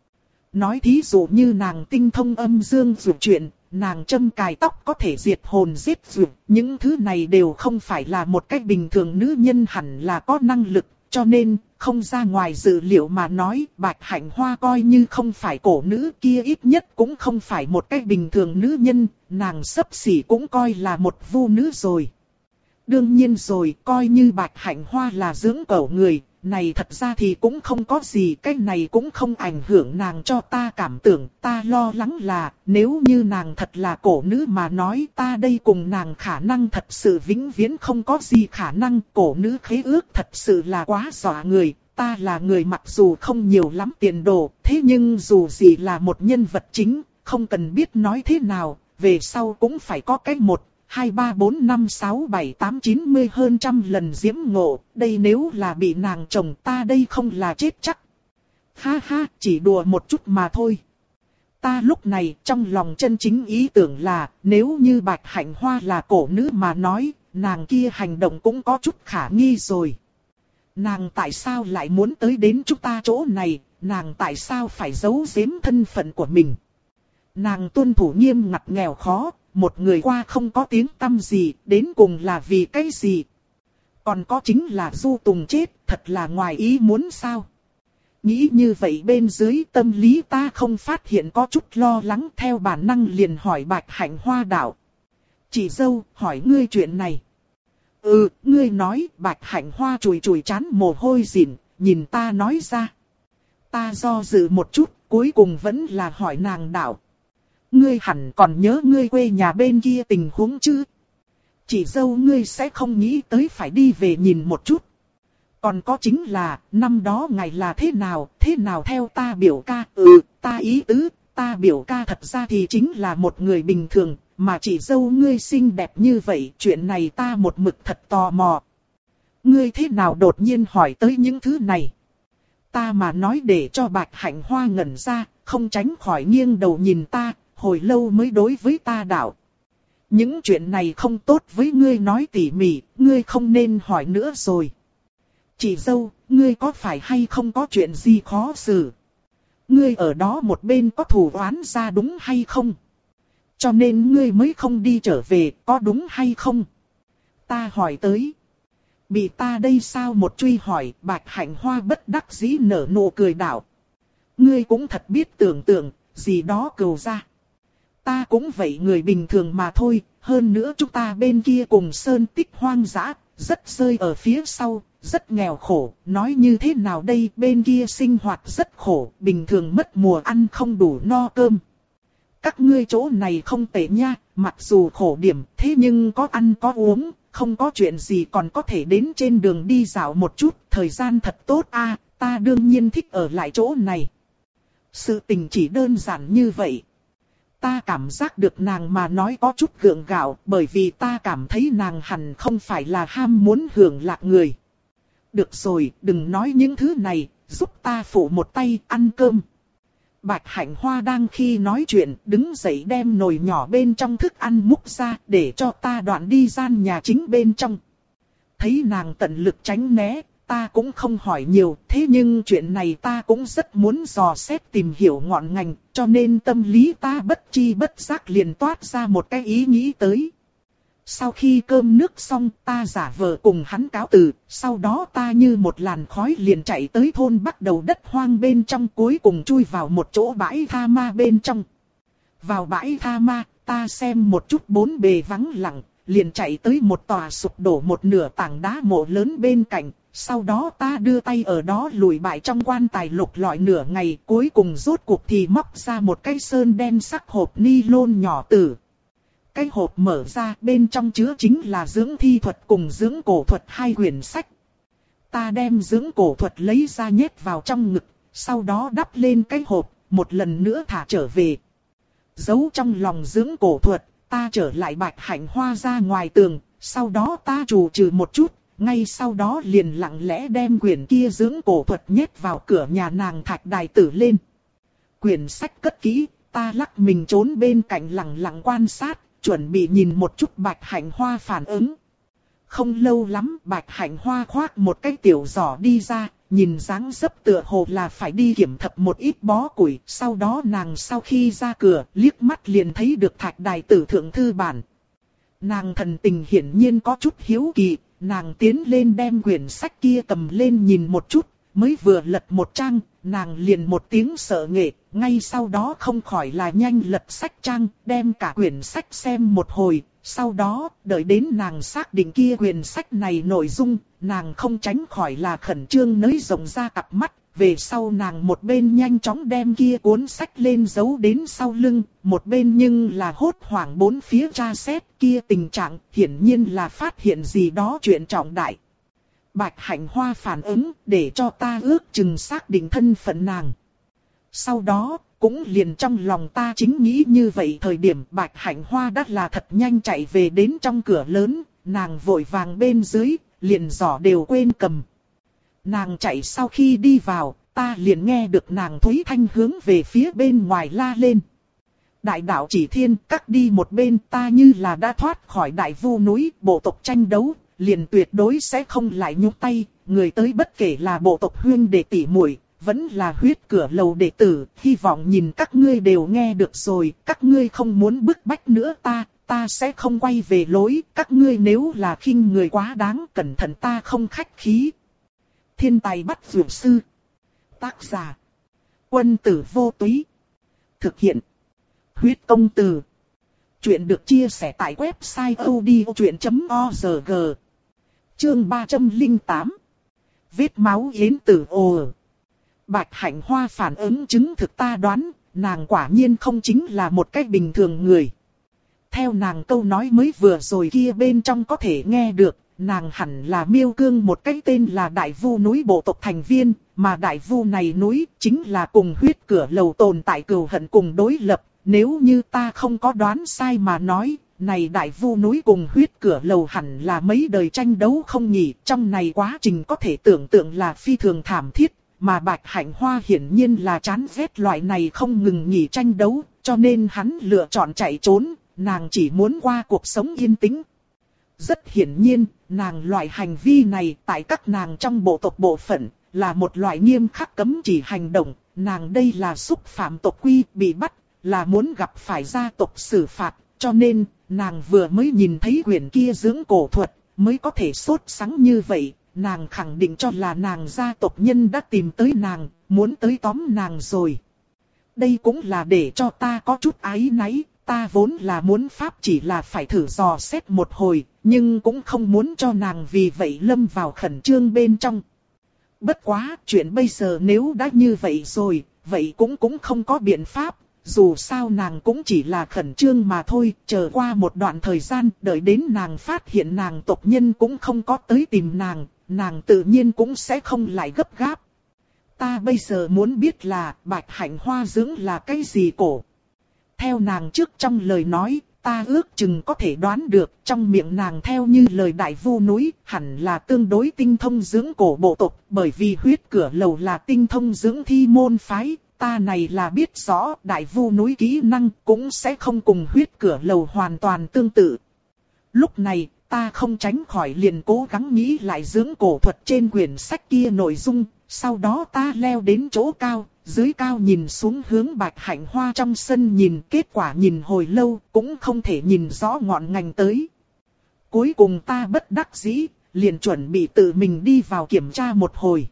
Nói thí dụ như nàng tinh thông âm dương dụ chuyện, nàng châm cài tóc có thể diệt hồn giết dụ, những thứ này đều không phải là một cách bình thường nữ nhân hẳn là có năng lực, cho nên không ra ngoài dự liệu mà nói Bạch Hạnh Hoa coi như không phải cổ nữ kia ít nhất cũng không phải một cách bình thường nữ nhân, nàng xấp xỉ cũng coi là một vu nữ rồi. Đương nhiên rồi, coi như Bạch Hạnh Hoa là dưỡng cẩu người, này thật ra thì cũng không có gì, cái này cũng không ảnh hưởng nàng cho ta cảm tưởng, ta lo lắng là, nếu như nàng thật là cổ nữ mà nói, ta đây cùng nàng khả năng thật sự vĩnh viễn không có gì khả năng, cổ nữ khế ước thật sự là quá dọa người, ta là người mặc dù không nhiều lắm tiền đồ, thế nhưng dù gì là một nhân vật chính, không cần biết nói thế nào, về sau cũng phải có cái một. Hai ba bốn năm sáu bảy tám chín mươi hơn trăm lần diễm ngộ, đây nếu là bị nàng chồng ta đây không là chết chắc. Ha ha, chỉ đùa một chút mà thôi. Ta lúc này trong lòng chân chính ý tưởng là, nếu như Bạch Hạnh Hoa là cổ nữ mà nói, nàng kia hành động cũng có chút khả nghi rồi. Nàng tại sao lại muốn tới đến chúng ta chỗ này, nàng tại sao phải giấu giếm thân phận của mình. Nàng tuân thủ nghiêm ngặt nghèo khó. Một người qua không có tiếng tăm gì, đến cùng là vì cái gì? Còn có chính là Du Tùng chết, thật là ngoài ý muốn sao? Nghĩ như vậy bên dưới tâm lý ta không phát hiện có chút lo lắng, theo bản năng liền hỏi Bạch Hạnh Hoa đạo. Chị dâu, hỏi ngươi chuyện này. Ừ, ngươi nói, Bạch Hạnh Hoa chùi chùi chán mồ hôi dịn, nhìn ta nói ra. Ta do dự một chút, cuối cùng vẫn là hỏi nàng đạo. Ngươi hẳn còn nhớ ngươi quê nhà bên kia tình huống chứ? Chị dâu ngươi sẽ không nghĩ tới phải đi về nhìn một chút. Còn có chính là, năm đó ngày là thế nào, thế nào theo ta biểu ca, ừ, ta ý tứ, ta biểu ca thật ra thì chính là một người bình thường, mà chị dâu ngươi xinh đẹp như vậy, chuyện này ta một mực thật tò mò. Ngươi thế nào đột nhiên hỏi tới những thứ này? Ta mà nói để cho Bạch Hạnh Hoa ngẩn ra, không tránh khỏi nghiêng đầu nhìn ta. Hồi lâu mới đối với ta đạo. Những chuyện này không tốt với ngươi nói tỉ mỉ, ngươi không nên hỏi nữa rồi. Chị dâu, ngươi có phải hay không có chuyện gì khó xử? Ngươi ở đó một bên có thù oán ra đúng hay không? Cho nên ngươi mới không đi trở về, có đúng hay không? Ta hỏi tới. Bị ta đây sao một truy hỏi, Bạch Hạnh Hoa bất đắc dĩ nở nụ cười đạo. Ngươi cũng thật biết tưởng tượng, gì đó cừu ra. Ta cũng vậy người bình thường mà thôi, hơn nữa chúng ta bên kia cùng sơn tích hoang dã, rất rơi ở phía sau, rất nghèo khổ, nói như thế nào đây, bên kia sinh hoạt rất khổ, bình thường mất mùa ăn không đủ no cơm. Các ngươi chỗ này không tệ nha, mặc dù khổ điểm, thế nhưng có ăn có uống, không có chuyện gì còn có thể đến trên đường đi dạo một chút, thời gian thật tốt a, ta đương nhiên thích ở lại chỗ này. Sự tình chỉ đơn giản như vậy. Ta cảm giác được nàng mà nói có chút gượng gạo, bởi vì ta cảm thấy nàng hẳn không phải là ham muốn hưởng lạc người. Được rồi, đừng nói những thứ này, giúp ta phụ một tay ăn cơm. Bạch Hạnh Hoa đang khi nói chuyện, đứng dậy đem nồi nhỏ bên trong thức ăn múc ra, để cho ta đoạn đi gian nhà chính bên trong. Thấy nàng tận lực tránh né, ta cũng không hỏi nhiều, thế nhưng chuyện này ta cũng rất muốn dò xét tìm hiểu ngọn ngành, cho nên tâm lý ta bất chi bất giác liền toát ra một cái ý nghĩ tới. Sau khi cơm nước xong, ta giả vờ cùng hắn cáo từ, sau đó ta như một làn khói liền chạy tới thôn bắt đầu đất hoang bên trong, cuối cùng chui vào một chỗ bãi tha ma bên trong. Vào bãi tha ma, ta xem một chút bốn bề vắng lặng, liền chạy tới một tòa sụp đổ một nửa tảng đá mộ lớn bên cạnh. Sau đó ta đưa tay ở đó lùi bại trong quan tài lục lọi nửa ngày, cuối cùng rốt cuộc thì móc ra một cái sơn đen sắc hộp ni lôn nhỏ tử. Cái hộp mở ra, bên trong chứa chính là dưỡng thi thuật cùng dưỡng cổ thuật hai quyển sách. Ta đem dưỡng cổ thuật lấy ra nhét vào trong ngực, sau đó đắp lên cái hộp, một lần nữa thả trở về. Giấu trong lòng dưỡng cổ thuật, ta trở lại Bạch Hạnh Hoa ra ngoài tường, sau đó ta trù trừ một chút. Ngay sau đó liền lặng lẽ đem quyển kia dưỡng cổ thuật nhét vào cửa nhà nàng thạch đài tử lên. Quyển sách cất kỹ, ta lắc mình trốn bên cạnh lặng lặng quan sát, chuẩn bị nhìn một chút Bạch Hạnh Hoa phản ứng. Không lâu lắm, Bạch Hạnh Hoa khoác một cái tiểu giỏ đi ra, nhìn dáng dấp tựa hồ là phải đi kiểm thập một ít bó củi. Sau đó nàng sau khi ra cửa, liếc mắt liền thấy được thạch đài tử thượng thư bản. Nàng thần tình hiển nhiên có chút hiếu kỳ. Nàng tiến lên đem quyển sách kia cầm lên nhìn một chút, mới vừa lật một trang, nàng liền một tiếng sợ nghệ, ngay sau đó không khỏi là nhanh lật sách trang, đem cả quyển sách xem một hồi, Sau đó, đợi đến nàng xác định kia quyển sách này nội dung, nàng không tránh khỏi là khẩn trương nới rộng ra cặp mắt. Về sau nàng một bên nhanh chóng đem kia cuốn sách lên giấu đến sau lưng, một bên nhưng là hốt hoảng bốn phía tra xét kia tình trạng, hiển nhiên là phát hiện gì đó chuyện trọng đại. Bạch Hạnh Hoa phản ứng để cho ta ước chừng xác định thân phận nàng. Sau đó, cũng liền trong lòng ta chính nghĩ như vậy thời điểm Bạch Hạnh Hoa đã là thật nhanh chạy về đến trong cửa lớn, nàng vội vàng bên dưới, liền giỏ đều quên cầm. Nàng chạy sau khi đi vào, ta liền nghe được nàng Thúy Thanh hướng về phía bên ngoài la lên. Đại đạo Chỉ Thiên, cắt đi một bên, ta như là đã thoát khỏi Đại Vu núi, bộ tộc tranh đấu, liền tuyệt đối sẽ không lại nhúc tay, người tới bất kể là bộ tộc huyên đệ tỷ muội, vẫn là huyết cửa lầu đệ tử, hy vọng nhìn các ngươi đều nghe được rồi, các ngươi không muốn bức bách nữa ta, ta sẽ không quay về lối, các ngươi nếu là khinh người quá đáng, cẩn thận ta không khách khí. Thiên tài bắt dược sư. Tác giả. Quân tử vô túy. Thực hiện. Huyết công từ. Chuyện được chia sẻ tại website odchuyện chấm org. Chương ba trăm lẻ tám. Vết máu yến tử ồ. Bạch Hạnh Hoa phản ứng chứng thực ta đoán, nàng quả nhiên không chính là một cách bình thường người. Theo nàng câu nói mới vừa rồi kia bên trong có thể nghe được, nàng hẳn là Miêu Cương một cái tên là Đại Vu núi bộ tộc thành viên, mà Đại Vu này núi chính là cùng huyết cửa lầu tồn tại cừu hận cùng đối lập. Nếu như ta không có đoán sai mà nói, này Đại Vu núi cùng huyết cửa lầu hẳn là mấy đời tranh đấu không nhỉ, trong này quá trình có thể tưởng tượng là phi thường thảm thiết, mà Bạch Hạnh Hoa hiển nhiên là chán ghét loại này không ngừng nghỉ tranh đấu, cho nên hắn lựa chọn chạy trốn, nàng chỉ muốn qua cuộc sống yên tĩnh. Rất hiển nhiên, nàng loại hành vi này tại các nàng trong bộ tộc bộ phận, là một loại nghiêm khắc cấm chỉ hành động, nàng đây là xúc phạm tộc quy bị bắt, là muốn gặp phải gia tộc xử phạt, cho nên, nàng vừa mới nhìn thấy quyển kia dưỡng cổ thuật, mới có thể sốt sắng như vậy, nàng khẳng định cho là nàng gia tộc nhân đã tìm tới nàng, muốn tới tóm nàng rồi. Đây cũng là để cho ta có chút áy náy, ta vốn là muốn pháp chỉ là phải thử dò xét một hồi, nhưng cũng không muốn cho nàng vì vậy lâm vào khẩn trương bên trong. Bất quá, chuyện bây giờ nếu đã như vậy rồi, vậy cũng cũng không có biện pháp. Dù sao nàng cũng chỉ là khẩn trương mà thôi, chờ qua một đoạn thời gian, đợi đến nàng phát hiện nàng tộc nhân cũng không có tới tìm nàng, nàng tự nhiên cũng sẽ không lại gấp gáp. Ta bây giờ muốn biết là Bạch Hạnh Hoa dưỡng là cái gì cổ. Theo nàng trước trong lời nói, ta ước chừng có thể đoán được trong miệng nàng theo như lời Đại Vu núi, hẳn là tương đối tinh thông dưỡng cổ bộ tộc, bởi vì huyết cửa lầu là tinh thông dưỡng thi môn phái. Ta này là biết rõ Đại Vu núi kỹ năng cũng sẽ không cùng huyết cửa lầu hoàn toàn tương tự. Lúc này, ta không tránh khỏi liền cố gắng nghĩ lại dưỡng cổ thuật trên quyển sách kia nội dung, sau đó ta leo đến chỗ cao, dưới cao nhìn xuống hướng Bạch Hạnh Hoa trong sân nhìn, kết quả nhìn hồi lâu cũng không thể nhìn rõ ngọn ngành tới. Cuối cùng ta bất đắc dĩ, liền chuẩn bị tự mình đi vào kiểm tra một hồi.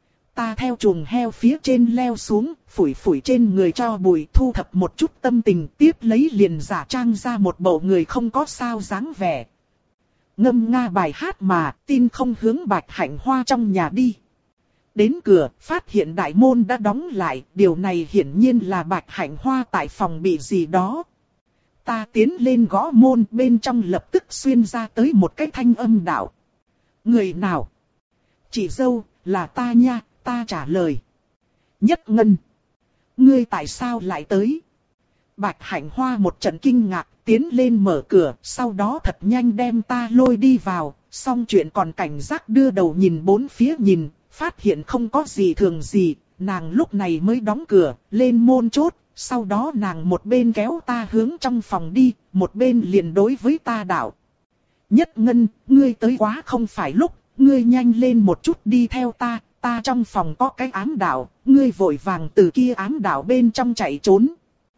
Ta theo chuồng heo phía trên leo xuống, phủi phủi trên người cho bụi, thu thập một chút tâm tình, tiếp lấy liền giả trang ra một bộ người không có sao dáng vẻ. Ngâm nga bài hát mà, tin không hướng Bạch Hạnh Hoa trong nhà đi. Đến cửa, phát hiện đại môn đã đóng lại, điều này hiển nhiên là Bạch Hạnh Hoa tại phòng bị gì đó. Ta tiến lên gõ môn, bên trong lập tức xuyên ra tới một cái thanh âm đạo. Người nào? Chị dâu, là ta nha. Ta trả lời. Nhất Ngân. Ngươi tại sao lại tới? Bạch Hạnh Hoa một trận kinh ngạc, tiến lên mở cửa, sau đó thật nhanh đem ta lôi đi vào, xong chuyện còn cảnh giác đưa đầu nhìn bốn phía nhìn, phát hiện không có gì thường gì, nàng lúc này mới đóng cửa, lên môn chốt, sau đó nàng một bên kéo ta hướng trong phòng đi, một bên liền đối với ta đạo. Nhất Ngân, ngươi tới quá không phải lúc, ngươi nhanh lên một chút đi theo ta. Ta trong phòng có cái ám đạo, ngươi vội vàng từ kia ám đạo bên trong chạy trốn.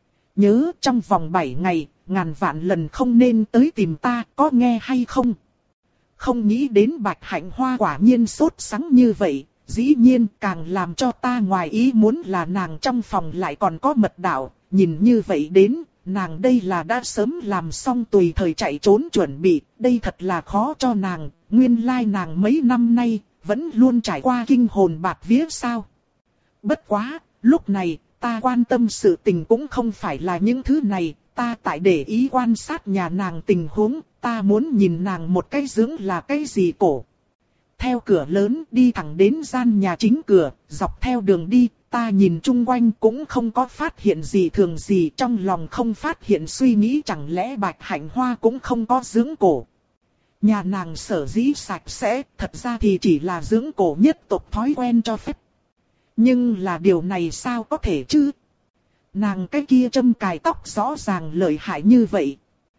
Nhớ trong vòng bảy ngày, ngàn vạn lần không nên tới tìm ta, có nghe hay không? Không nghĩ đến Bạch Hạnh Hoa quả nhiên sốt sắng như vậy, dĩ nhiên càng làm cho ta ngoài ý muốn là nàng trong phòng lại còn có mật đạo, nhìn như vậy đến, nàng đây là đã sớm làm xong tùy thời chạy trốn chuẩn bị, đây thật là khó cho nàng, nguyên lai nàng mấy năm nay, vẫn luôn trải qua kinh hồn bạt vía sao. Bất quá, lúc này, ta quan tâm sự tình cũng không phải là những thứ này, ta tại để ý quan sát nhà nàng tình huống, ta muốn nhìn nàng một cái dưỡng là cái gì cổ. Theo cửa lớn đi thẳng đến gian nhà chính cửa, dọc theo đường đi, ta nhìn chung quanh cũng không có phát hiện gì thường gì, trong lòng không phát hiện suy nghĩ chẳng lẽ Bạch Hạnh Hoa cũng không có dưỡng cổ. Nhà nàng sở dĩ sạch sẽ, thật ra thì chỉ là dưỡng cổ nhất tộc thói quen cho phép. Nhưng là điều này sao có thể chứ? Nàng cái kia châm cài tóc rõ ràng lợi hại như vậy.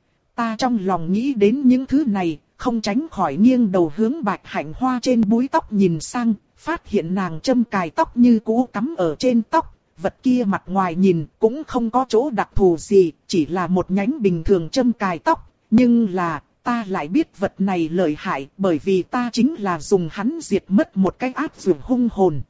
Ta trong lòng nghĩ đến những thứ này, không tránh khỏi nghiêng đầu hướng Bạch Hạnh Hoa trên búi tóc nhìn sang, phát hiện nàng châm cài tóc như cũ cắm ở trên tóc, vật kia mặt ngoài nhìn cũng không có chỗ đặc thù gì, chỉ là một nhánh bình thường châm cài tóc, nhưng là ta lại biết vật này lợi hại bởi vì ta chính là dùng hắn diệt mất một cái ác dược hung hồn.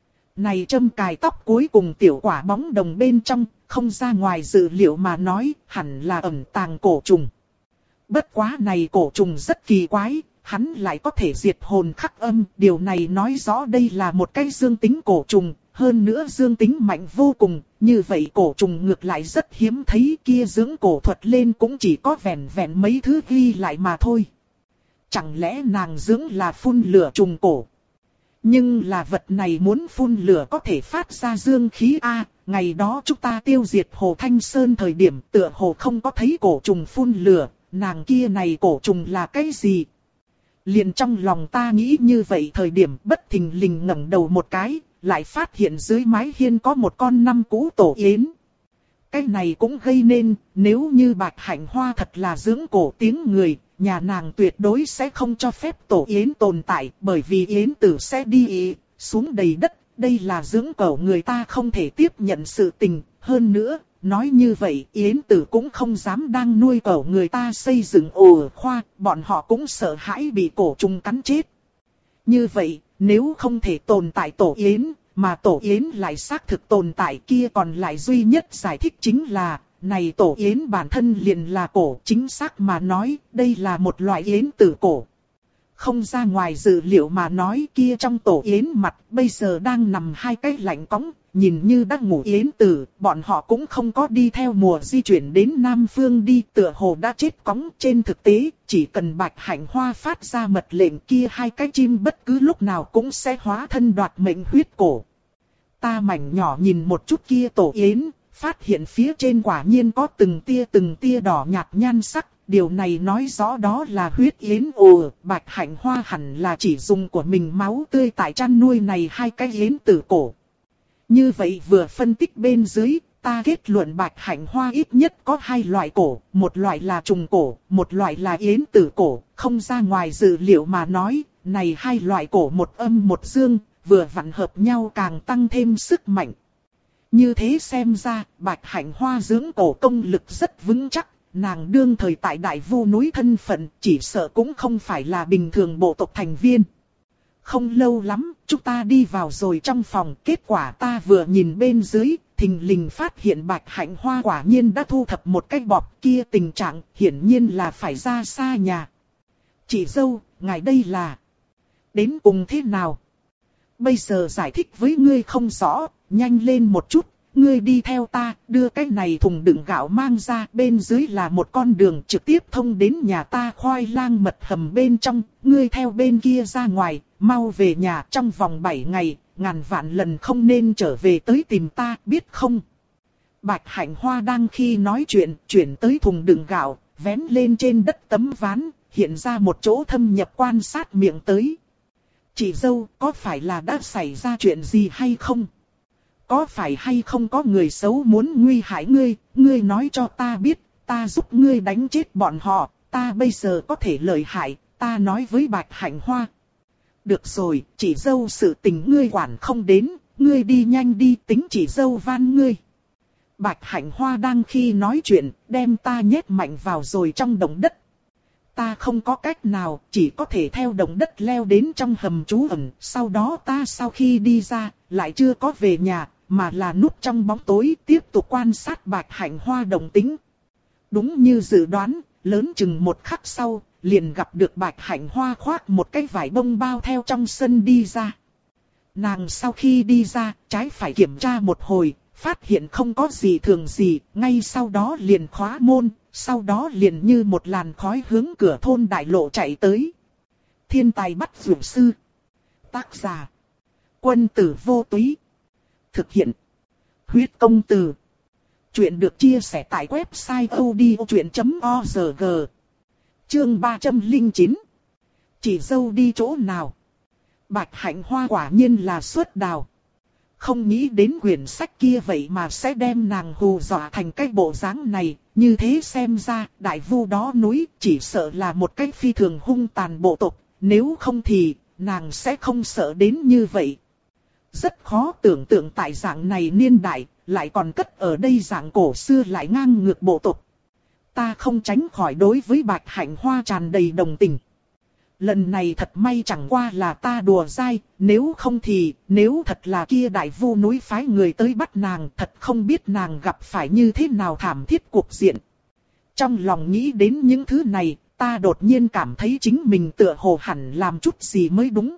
Này châm cài tóc cuối cùng tiểu quả bóng đồng bên trong, không ra ngoài dự liệu mà nói, hẳn là ẩn tàng cổ trùng. Bất quá này cổ trùng rất kỳ quái, hắn lại có thể diệt hồn khắc âm, điều này nói rõ đây là một cái dương tính cổ trùng, hơn nữa dương tính mạnh vô cùng, như vậy cổ trùng ngược lại rất hiếm thấy, kia dưỡng cổ thuật lên cũng chỉ có vẹn vẹn mấy thứ ghi lại mà thôi. Chẳng lẽ nàng dưỡng là phun lửa trùng cổ? Nhưng là vật này muốn phun lửa có thể phát ra dương khí a, ngày đó chúng ta tiêu diệt Hồ Thanh Sơn thời điểm tựa hồ không có thấy cổ trùng phun lửa, nàng kia này cổ trùng là cái gì? Liền trong lòng ta nghĩ như vậy thời điểm bất thình lình ngẩng đầu một cái, lại phát hiện dưới mái hiên có một con năm cũ tổ yến. Cái này cũng gây nên, nếu như Bạch Hạnh Hoa thật là dưỡng cổ tiếng người, nhà nàng tuyệt đối sẽ không cho phép tổ yến tồn tại, bởi vì yến tử sẽ đi ý, xuống đầy đất, đây là dưỡng cổ người ta không thể tiếp nhận sự tình, hơn nữa, nói như vậy yến tử cũng không dám đang nuôi cổ người ta xây dựng ổ khoa, bọn họ cũng sợ hãi bị cổ trùng cắn chết. Như vậy, nếu không thể tồn tại tổ yến, mà tổ yến lại xác thực tồn tại kia còn lại duy nhất giải thích chính là, này tổ yến bản thân liền là cổ, chính xác mà nói, đây là một loại yến tử cổ. Không ra ngoài dự liệu mà nói kia trong tổ yến mặt bây giờ đang nằm hai cái lạnh cõng, nhìn như đang ngủ yến tử, bọn họ cũng không có đi theo mùa di chuyển đến Nam Phương đi, tựa hồ đã chết cõng. Trên thực tế, chỉ cần Bạch Hạnh Hoa phát ra mật lệnh kia hai cái chim bất cứ lúc nào cũng sẽ hóa thân đoạt mệnh huyết cổ. Ta mảnh nhỏ nhìn một chút kia tổ yến, phát hiện phía trên quả nhiên có từng tia từng tia đỏ nhạt nhan sắc. Điều này nói rõ đó là huyết yến ồ, Bạch Hạnh Hoa hẳn là chỉ dùng của mình máu tươi tại chăn nuôi này hai cái yến tử cổ. Như vậy vừa phân tích bên dưới, ta kết luận Bạch Hạnh Hoa ít nhất có hai loại cổ, một loại là trùng cổ, một loại là yến tử cổ, không ra ngoài dự liệu mà nói, này hai loại cổ một âm một dương, vừa vặn hợp nhau càng tăng thêm sức mạnh. Như thế xem ra, Bạch Hạnh Hoa dưỡng cổ công lực rất vững chắc. Nàng đương thời tại Đại Vu núi thân phận, chỉ sợ cũng không phải là bình thường bộ tộc thành viên. Không lâu lắm, chúng ta đi vào rồi trong phòng, kết quả ta vừa nhìn bên dưới, thình lình phát hiện Bạch Hạnh Hoa quả nhiên đã thu thập một cái bọc, kia tình trạng hiển nhiên là phải ra xa nhà. Chị dâu, ngài đây là đến cùng thế nào? Bây giờ giải thích với ngươi không rõ, nhanh lên một chút. Ngươi đi theo ta, đưa cái này thùng đựng gạo mang ra, bên dưới là một con đường trực tiếp thông đến nhà ta khoai lang mật hầm bên trong, ngươi theo bên kia ra ngoài, mau về nhà trong vòng bảy ngày, ngàn vạn lần không nên trở về tới tìm ta, biết không? Bạch Hạnh Hoa đang khi nói chuyện, chuyển tới thùng đựng gạo, vén lên trên đất tấm ván, hiện ra một chỗ thâm nhập quan sát miệng tới. Chị dâu, có phải là đã xảy ra chuyện gì hay không? Có phải hay không có người xấu muốn nguy hại ngươi, ngươi nói cho ta biết, ta giúp ngươi đánh chết bọn họ, ta bây giờ có thể lợi hại, ta nói với Bạch Hạnh Hoa. Được rồi, chị dâu sự tình ngươi quản không đến, ngươi đi nhanh đi tính chị dâu van ngươi. Bạch Hạnh Hoa đang khi nói chuyện, đem ta nhét mạnh vào rồi trong động đất. Ta không có cách nào, chỉ có thể theo động đất leo đến trong hầm trú ẩn, sau đó ta sau khi đi ra, lại chưa có về nhà. Mà là núp trong bóng tối tiếp tục quan sát Bạch Hạnh Hoa động tính. đúng như dự đoán, lớn chừng một khắc sau, liền gặp được Bạch Hạnh Hoa khoác một cái vải bông bao theo trong sân đi ra. Nàng sau khi đi ra, trái phải kiểm tra một hồi, phát hiện không có gì thường gì, ngay sau đó liền khóa môn, sau đó liền như một làn khói hướng cửa thôn đại lộ chạy tới. Thiên tài bắt dược sư. Tác giả: Quân tử vô túy. Thực hiện: Huyết công từ. Chuyện được chia sẻ tại website odchuyện chấm org. Chương ba trăm lẻ chín. Chị dâu đi chỗ nào? Bạch Hạnh Hoa quả nhiên là xuất đào. Không nghĩ đến quyển sách kia vậy mà sẽ đem nàng hù dọa thành cái bộ dáng này. Như thế xem ra, đại vu đó núi chỉ sợ là một cái phi thường hung tàn bộ tộc. Nếu không thì, nàng sẽ không sợ đến như vậy. Rất khó tưởng tượng tại dạng này niên đại, lại còn cất ở đây dạng cổ xưa lại ngang ngược bộ tộc. Ta không tránh khỏi đối với Bạch Hạnh Hoa tràn đầy đồng tình. Lần này thật may chẳng qua là ta đùa dai, nếu không thì, nếu thật là kia đại vu núi phái người tới bắt nàng, thật không biết nàng gặp phải như thế nào thảm thiết cuộc diện. Trong lòng nghĩ đến những thứ này, ta đột nhiên cảm thấy chính mình tựa hồ hẳn làm chút gì mới đúng.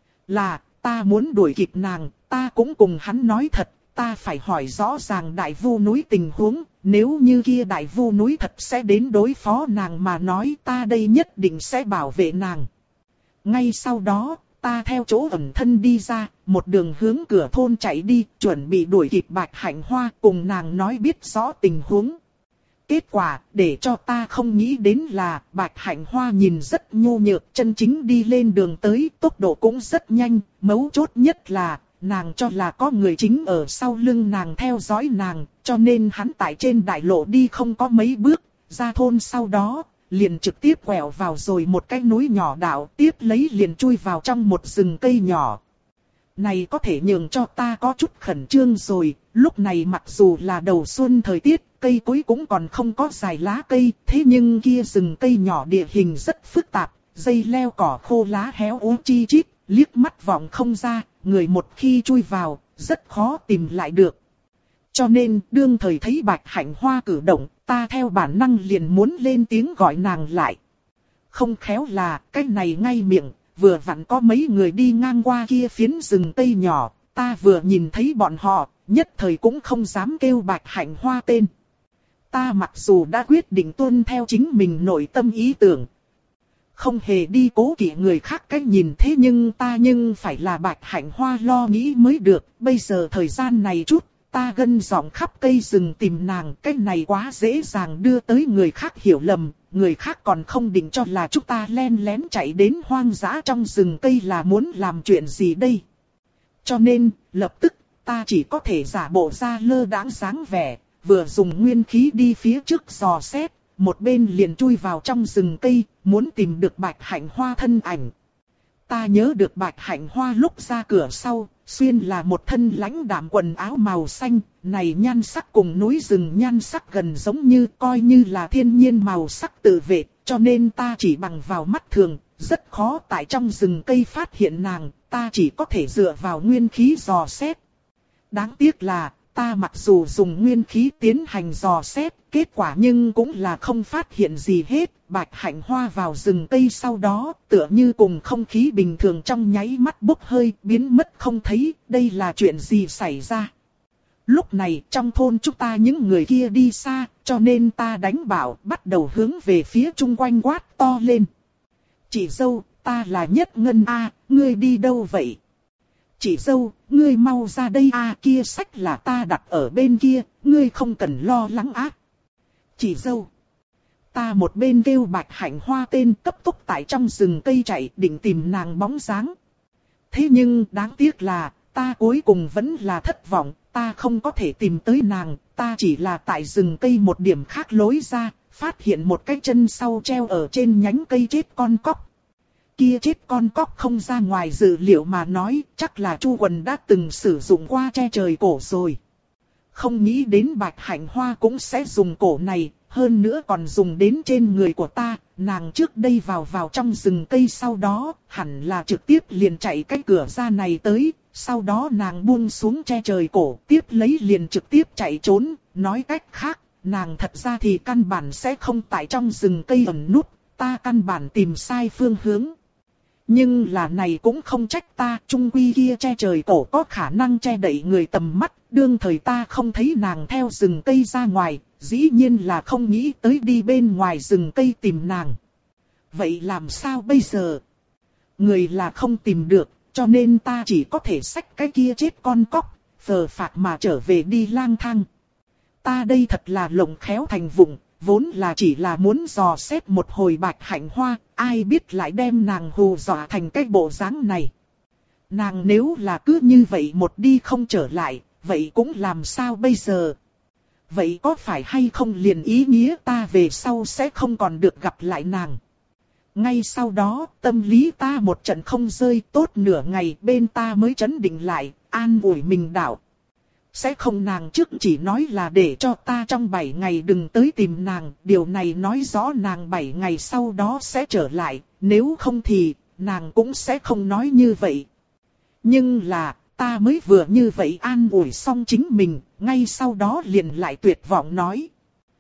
Là, ta muốn đuổi kịp nàng, ta cũng cùng hắn nói thật, ta phải hỏi rõ ràng đại vu núi tình huống, nếu như kia đại vu núi thật sẽ đến đối phó nàng mà nói ta đây nhất định sẽ bảo vệ nàng. Ngay sau đó, ta theo chỗ ẩn thân đi ra, một đường hướng cửa thôn chạy đi, chuẩn bị đuổi kịp Bạch Hạnh Hoa cùng nàng nói biết rõ tình huống. Kết quả, để cho ta không nghĩ đến là Bạch Hạnh Hoa nhìn rất nhu nhược, chân chính đi lên đường tới, tốc độ cũng rất nhanh, mấu chốt nhất là nàng cho là có người chính ở sau lưng nàng theo dõi nàng, cho nên hắn tại trên đại lộ đi không có mấy bước, ra thôn sau đó, liền trực tiếp quẹo vào rồi một cái núi nhỏ đảo, tiếp lấy liền chui vào trong một rừng cây nhỏ. Này có thể nhường cho ta có chút khẩn trương rồi, lúc này mặc dù là đầu xuân thời tiết, cây cối cũng còn không có dài lá cây, thế nhưng kia rừng cây nhỏ địa hình rất phức tạp, dây leo cỏ khô lá héo úa chi chít, liếc mắt vọng không ra, người một khi chui vào, rất khó tìm lại được. Cho nên, đương thời thấy Bạch Hạnh Hoa cử động, ta theo bản năng liền muốn lên tiếng gọi nàng lại. Không khéo là, cái này ngay miệng, vừa vặn có mấy người đi ngang qua kia phiến rừng cây nhỏ, ta vừa nhìn thấy bọn họ, nhất thời cũng không dám kêu Bạch Hạnh Hoa tên. Ta mặc dù đã quyết định tuân theo chính mình nội tâm ý tưởng, không hề đi cố kỵ người khác cách nhìn, thế nhưng ta nhưng phải là Bạch Hạnh Hoa lo nghĩ mới được. Bây giờ thời gian này chút, ta gân giọng khắp cây rừng tìm nàng, cái này quá dễ dàng đưa tới người khác hiểu lầm, người khác còn không định cho là chúng ta len lén chạy đến hoang dã trong rừng cây là muốn làm chuyện gì đây. Cho nên, lập tức, ta chỉ có thể giả bộ ra lơ đãng dáng vẻ, vừa dùng nguyên khí đi phía trước dò xét, một bên liền chui vào trong rừng cây, muốn tìm được Bạch Hạnh Hoa thân ảnh. Ta nhớ được Bạch Hạnh Hoa lúc ra cửa sau, xuyên là một thân lãnh đạm quần áo màu xanh, này nhan sắc cùng núi rừng nhan sắc gần giống như, coi như là thiên nhiên màu sắc tự vệ, cho nên ta chỉ bằng vào mắt thường, rất khó tại trong rừng cây phát hiện nàng, ta chỉ có thể dựa vào nguyên khí dò xét. Đáng tiếc là, ta mặc dù dùng nguyên khí tiến hành dò xét, kết quả nhưng cũng là không phát hiện gì hết. Bạch Hạnh Hoa vào rừng cây sau đó, tựa như cùng không khí bình thường trong nháy mắt bốc hơi, biến mất không thấy, đây là chuyện gì xảy ra. Lúc này trong thôn chúng ta những người kia đi xa, cho nên ta đánh bảo, bắt đầu hướng về phía chung quanh quát to lên. Chị dâu, ta là Nhất Ngân A, ngươi đi đâu vậy? Chị dâu, ngươi mau ra đây a, kia sách là ta đặt ở bên kia, ngươi không cần lo lắng á. Chị dâu. Ta một bên kêu Bạch Hạnh Hoa tên, cấp tốc tại trong rừng cây chạy định tìm nàng bóng dáng. Thế nhưng đáng tiếc là, ta cuối cùng vẫn là thất vọng, ta không có thể tìm tới nàng, ta chỉ là tại rừng cây một điểm khác lối ra, phát hiện một cái chân sau treo ở trên nhánh cây chết con cóc. Kia chết con cóc không ra ngoài dự liệu mà nói, chắc là Chu Quần đã từng sử dụng qua che trời cổ rồi. Không nghĩ đến Bạch Hạnh Hoa cũng sẽ dùng cổ này, hơn nữa còn dùng đến trên người của ta. Nàng trước đây vào vào trong rừng cây sau đó, hẳn là trực tiếp liền chạy cái cửa ra này tới. Sau đó nàng buông xuống che trời cổ, tiếp lấy liền trực tiếp chạy trốn. Nói cách khác, nàng thật ra thì căn bản sẽ không tại trong rừng cây ẩn núp, ta căn bản tìm sai phương hướng. Nhưng là này cũng không trách ta, chung quy kia che trời cổ có khả năng che đậy người tầm mắt, đương thời ta không thấy nàng theo rừng cây ra ngoài, dĩ nhiên là không nghĩ tới đi bên ngoài rừng cây tìm nàng. Vậy làm sao bây giờ? Người là không tìm được, cho nên ta chỉ có thể xách cái kia chết con cóc, phờ phạc mà trở về đi lang thang. Ta đây thật là lộng khéo thành vụng, vốn là chỉ là muốn dò xét một hồi Bạch Hạnh Hoa, ai biết lại đem nàng hù dọa thành cái bộ dáng này. Nàng nếu là cứ như vậy một đi không trở lại, vậy cũng làm sao bây giờ? Vậy có phải hay không liền ý nghĩa ta về sau sẽ không còn được gặp lại nàng? Ngay sau đó, tâm lý ta một trận không rơi, tốt nửa ngày bên ta mới trấn định lại, an ủi mình đạo. Sẽ không, nàng trước chỉ nói là để cho ta trong bảy ngày đừng tới tìm nàng, điều này nói rõ nàng bảy ngày sau đó sẽ trở lại, nếu không thì nàng cũng sẽ không nói như vậy. Nhưng là, ta mới vừa như vậy an ủi xong chính mình, ngay sau đó liền lại tuyệt vọng nói.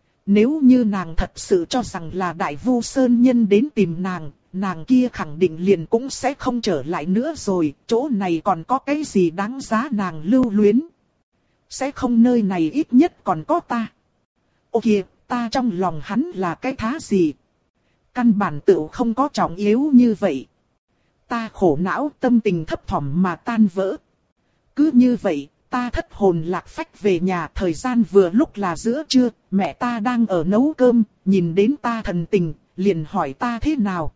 Nếu như nàng thật sự cho rằng là Đại Vu Sơn Nhân đến tìm nàng, nàng kia khẳng định liền cũng sẽ không trở lại nữa rồi, chỗ này còn có cái gì đáng giá nàng lưu luyến. Sẽ không, nơi này ít nhất còn có ta. Ô kìa, ta trong lòng hắn là cái thá gì? Căn bản tựu không có trọng yếu như vậy. Ta khổ não, tâm tình thấp thỏm mà tan vỡ. Cứ như vậy, ta thất hồn lạc phách về nhà, thời gian vừa lúc là giữa trưa, mẹ ta đang ở nấu cơm, nhìn đến ta thần tình, liền hỏi ta thế nào.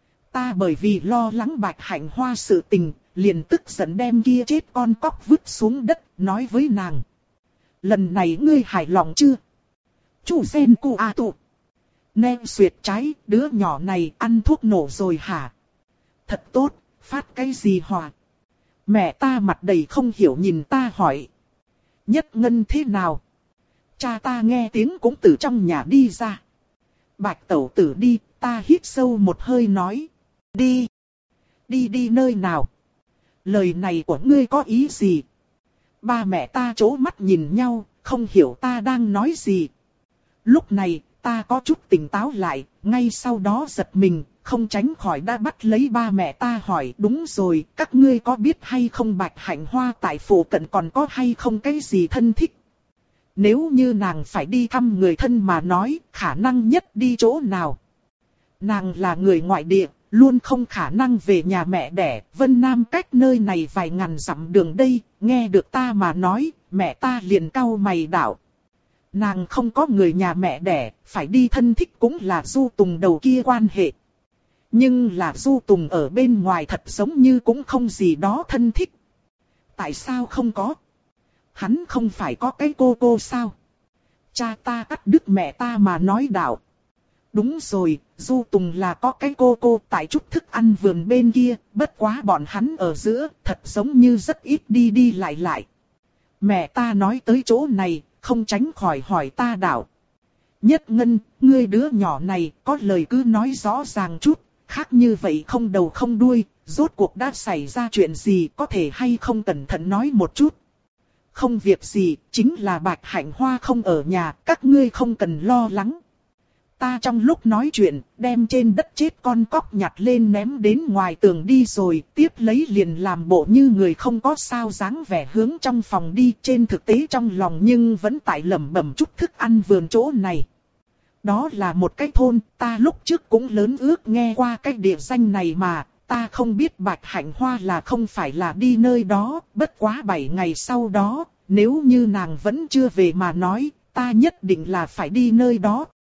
Ta bởi vì lo lắng Bạch Hạnh Hoa sự tình, liền tức giận đem kia chết con cóc vứt xuống đất, nói với nàng. Lần này ngươi hài lòng chưa? Chủ sen cu a tụ. Nem xuyệt trái, đứa nhỏ này ăn thuốc nổ rồi hả? Thật tốt, phát cái gì hỏa? Mẹ ta mặt đầy không hiểu nhìn ta hỏi. Nhất Ngân thế nào? Cha ta nghe tiếng cũng từ trong nhà đi ra. Bạch tẩu tử đi, ta hít sâu một hơi nói. Đi. Đi đi nơi nào? Lời này của ngươi có ý gì? Ba mẹ ta chố mắt nhìn nhau, không hiểu ta đang nói gì. Lúc này, ta có chút tỉnh táo lại, ngay sau đó giật mình, không tránh khỏi đã bắt lấy ba mẹ ta hỏi. Đúng rồi, các ngươi có biết hay không Bạch Hạnh Hoa tại phủ cận còn có hay không cái gì thân thích? Nếu như nàng phải đi thăm người thân mà nói, khả năng nhất đi chỗ nào? Nàng là người ngoại địa, luôn không khả năng về nhà mẹ đẻ. Vân Nam cách nơi này vài ngàn dặm đường đây, nghe được ta mà nói, mẹ ta liền cau mày đạo. Nàng không có người nhà mẹ đẻ, phải đi thân thích cũng là Du Tùng đầu kia quan hệ. Nhưng là Du Tùng ở bên ngoài thật giống như cũng không gì đó thân thích. Tại sao không có? Hắn không phải có cái cô cô sao? Cha ta cắt đứt mẹ ta mà nói đạo. Đúng rồi, Du Tùng là có cái cô cô tại chút thức ăn vườn bên kia, bất quá bọn hắn ở giữa, thật giống như rất ít đi đi lại lại. Mẹ ta nói tới chỗ này, không tránh khỏi hỏi ta đạo. Nhất Ngân, ngươi đứa nhỏ này, có lời cứ nói rõ ràng chút, khác như vậy không đầu không đuôi, rốt cuộc đã xảy ra chuyện gì, có thể hay không cẩn thận nói một chút. Không việc gì, chính là Bạch Hạnh Hoa không ở nhà, các ngươi không cần lo lắng. Ta trong lúc nói chuyện, đem trên đất chết con cóc nhặt lên ném đến ngoài tường đi rồi, tiếp lấy liền làm bộ như người không có sao dáng vẻ hướng trong phòng đi, trên thực tế trong lòng nhưng vẫn tại lẩm bẩm chút thức ăn vườn chỗ này. Đó là một cái thôn, ta lúc trước cũng lớn ước nghe qua cái địa danh này mà, ta không biết Bạch Hạnh Hoa là không phải là đi nơi đó, bất quá bảy ngày sau đó, nếu như nàng vẫn chưa về mà nói, ta nhất định là phải đi nơi đó